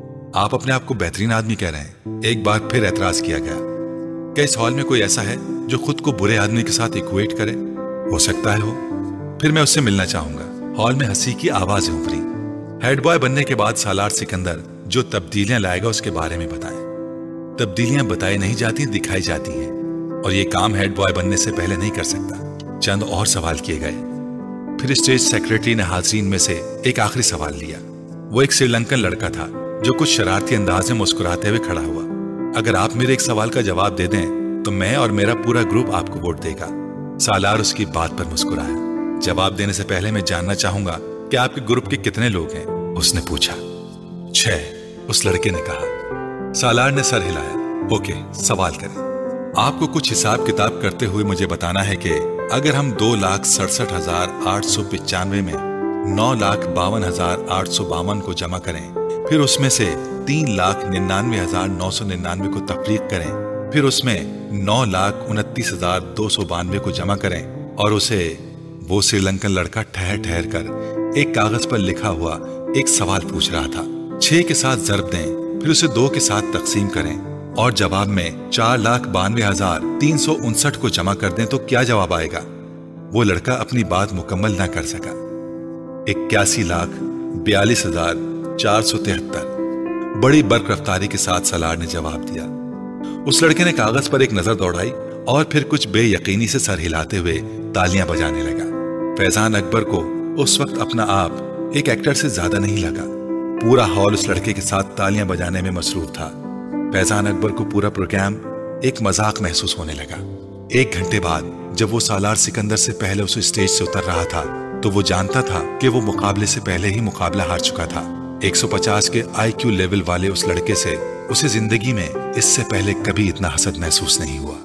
आप अपने आप को बेहतरीन आदमी कह रहे हैं। एक बार फिर एतराज किया गया, क्या इस हॉल में कोई ऐसा है जो खुद को बुरे आदमी के साथ इक्वेट करे? हो सकता है हो, फिर मैं उससे मिलना चाहूंगा। हॉल में हंसी की आवाजें उभरी। हेड बॉय बनने के बाद सालार सिकंदर जो तब्दीलियां लाएगा उसके बारे में बताएं। तब्दीलियां बताई नहीं जाती, दिखाई जाती हैं, और ये काम हेड बॉय बनने से पहले नहीं कर सकता। चंद और सवाल किए गए। फिर स्टेज सेक्रेटरी ने हाज़रीन में से एक आखिरी सवाल लिया। वो एक श्रीलंकन लड़का था जो कुछ शरारती अंदाज में मुस्कुराते हुए खड़ा हुआ। अगर आप मेरे एक सवाल का जवाब दे दें तो मैं और मेरा पूरा ग्रुप आपको वोट देगा। सालार उसकी बात पर मुस्कुराया। जवाब देने से पहले मैं जानना चाहूंगा कि आपके ग्रुप के कितने लोग हैं? उसने पूछा। छह, उस लड़के ने कहा। सालार ने सर हिलाया। ओके, सवाल करें। आपको कुछ हिसाब किताब करते हुए मुझे बताना है कि अगर हम दो लाख सड़सठ हजार आठ सौ पिचानवे में नौ लाख बावन हजार आठ सौ बावन को जमा करें, फिर उसमें से तीन लाख निन्यानवे हजार नौ सौ निन्यानवे को तफरीक करें, फिर उसमें नौ लाख उनतीस हजार दो सौ बानवे को जमा करें, और उसे वो श्रीलंकन लड़का ठहर ठहर कर एक कागज पर लिखा हुआ एक सवाल पूछ रहा था। छह के साथ जर्ब दें, फिर उसे दो के साथ तकसीम करें और जवाब में चार लाख बानवे हजार तीन सौ उनसठ को जमा कर दें तो क्या जवाब आएगा? वो लड़का अपनी बात मुकम्मल ना कर सका। इक्यासी लाख बयालीस हजार चार सौ तिहत्तर बड़ी बर्क रफ्तारी के साथ सालार ने जवाब दिया। उस लड़के ने कागज पर एक नजर दौड़ाई और फिर कुछ बेयकीनी से सर हिलाते हुए तालियां बजाने लगा। फैजान अकबर को उस वक्त अपना आप एक एक्टर से ज्यादा नहीं लगा। पूरा हॉल उस लड़के के साथ तालियां बजाने में मसरूफ था। फैजान अकबर को पूरा प्रोग्राम एक मजाक महसूस होने लगा। एक घंटे बाद जब वो सालार सिकंदर से पहले उस स्टेज से उतर रहा था तो वो जानता था कि वो मुकाबले से पहले ही मुकाबला हार चुका था। एक सौ पचास के आईक्यू लेवल वाले उस लड़के से उसे जिंदगी में इससे पहले कभी इतना हसद महसूस नहीं हुआ।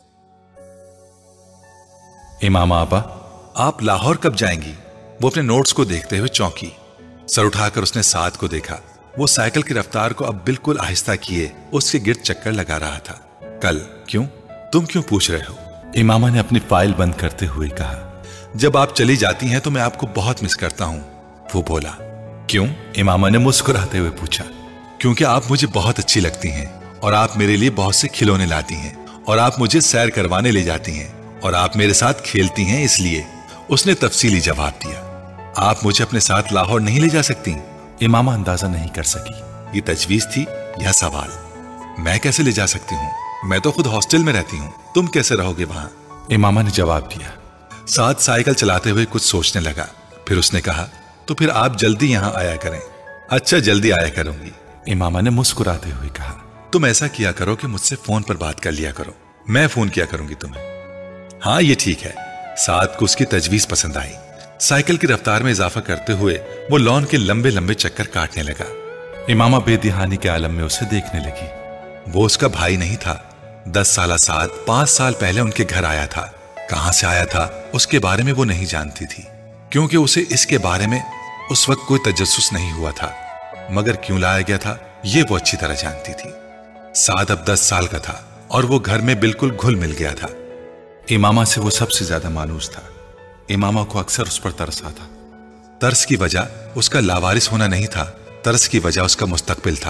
इमामा आपा, आप लाहौर कब जाएंगी? वो अपने नोट्स को देखते हुए चौंकी। सर उठाकर उसने साद को देखा। वो साइकिल की रफ्तार को अब बिल्कुल आहिस्ता किए उसके गिर्द चक्कर लगा रहा था। कल? क्यों? तुम क्यों पूछ रहे हो? इमामा ने अपनी फाइल बंद करते हुए कहा। जब आप चली जाती हैं तो मैं आपको बहुत मिस करता हूं। वो बोला। क्यों? इमामा ने मुस्कुराते हुए पूछा। क्योंकि आप मुझे बहुत अच्छी लगती हैं और आप मेरे लिए बहुत से खिलौने लाती हैं और आप मुझे सैर करवाने ले जाती हैं और आप मेरे साथ खेलती हैं, इसलिए। उसने तफसीली जवाब दिया। आप मुझे अपने साथ लाहौर नहीं ले जा सकती? इमामा अंदाजा नहीं कर सकी ये तजवीज थी या सवाल। मैं कैसे ले जा सकती हूँ? मैं तो खुद हॉस्टल में रहती हूँ, तुम कैसे रहोगे वहां? इमामा ने जवाब दिया। साथ साइकिल चलाते हुए कुछ सोचने लगा। फिर उसने कहा, तो फिर आप जल्दी यहाँ आया करें। अच्छा, जल्दी आया करूंगी, इमामा ने मुस्कुराते हुए कहा। तुम ऐसा किया करो कि मुझसे फोन पर बात कर लिया करो, मैं फोन किया करूंगी तुम्हें। हाँ, ये ठीक है। साथ को उसकी तजवीज पसंद आई। साइकिल की रफ्तार में इजाफा करते हुए वो लॉन के लंबे लंबे चक्कर काटने लगा। इमामा बेदिहानी के आलम में उसे देखने लगी। वो उसका भाई नहीं था। दस साल साथ पांच साल पहले उनके घर आया था। कहां से आया था उसके बारे में वो नहीं जानती थी, क्योंकि उसे इसके बारे में उस वक्त कोई तजस्सुस नहीं हुआ था। मगर क्यों लाया गया था ये वो अच्छी तरह जानती थी। साद अब दस साल का था और वो घर में बिल्कुल घुल मिल गया था। इमामा से वो सबसे ज्यादा मानूस था। इमामा को अक्सर उस पर तरस आता। तरस की वजह उसका लावारिस होना नहीं था, तरस की वजह उसका मुस्तकबिल था।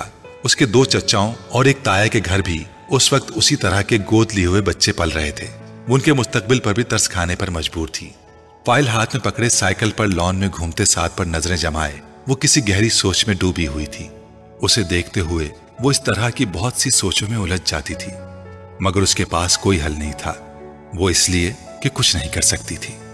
उसके दो चचाओं और एक ताया के घर भी उस वक्त उसी तरह के गोद लिए हुए बच्चे पल रहे थे। वो उनके मुस्तकबिल पर भी तरस खाने पर मजबूर थी। फाइल हाथ में पकड़े साइकिल पर लॉन में घूमते साथ पर नजरें जमाए वो किसी गहरी सोच में डूबी हुई थी। उसे देखते हुए वो इस तरह की बहुत सी सोचों में उलझ जाती थी, मगर उसके पास कोई हल नहीं था। वो इसलिए कि कुछ नहीं कर सकती थी।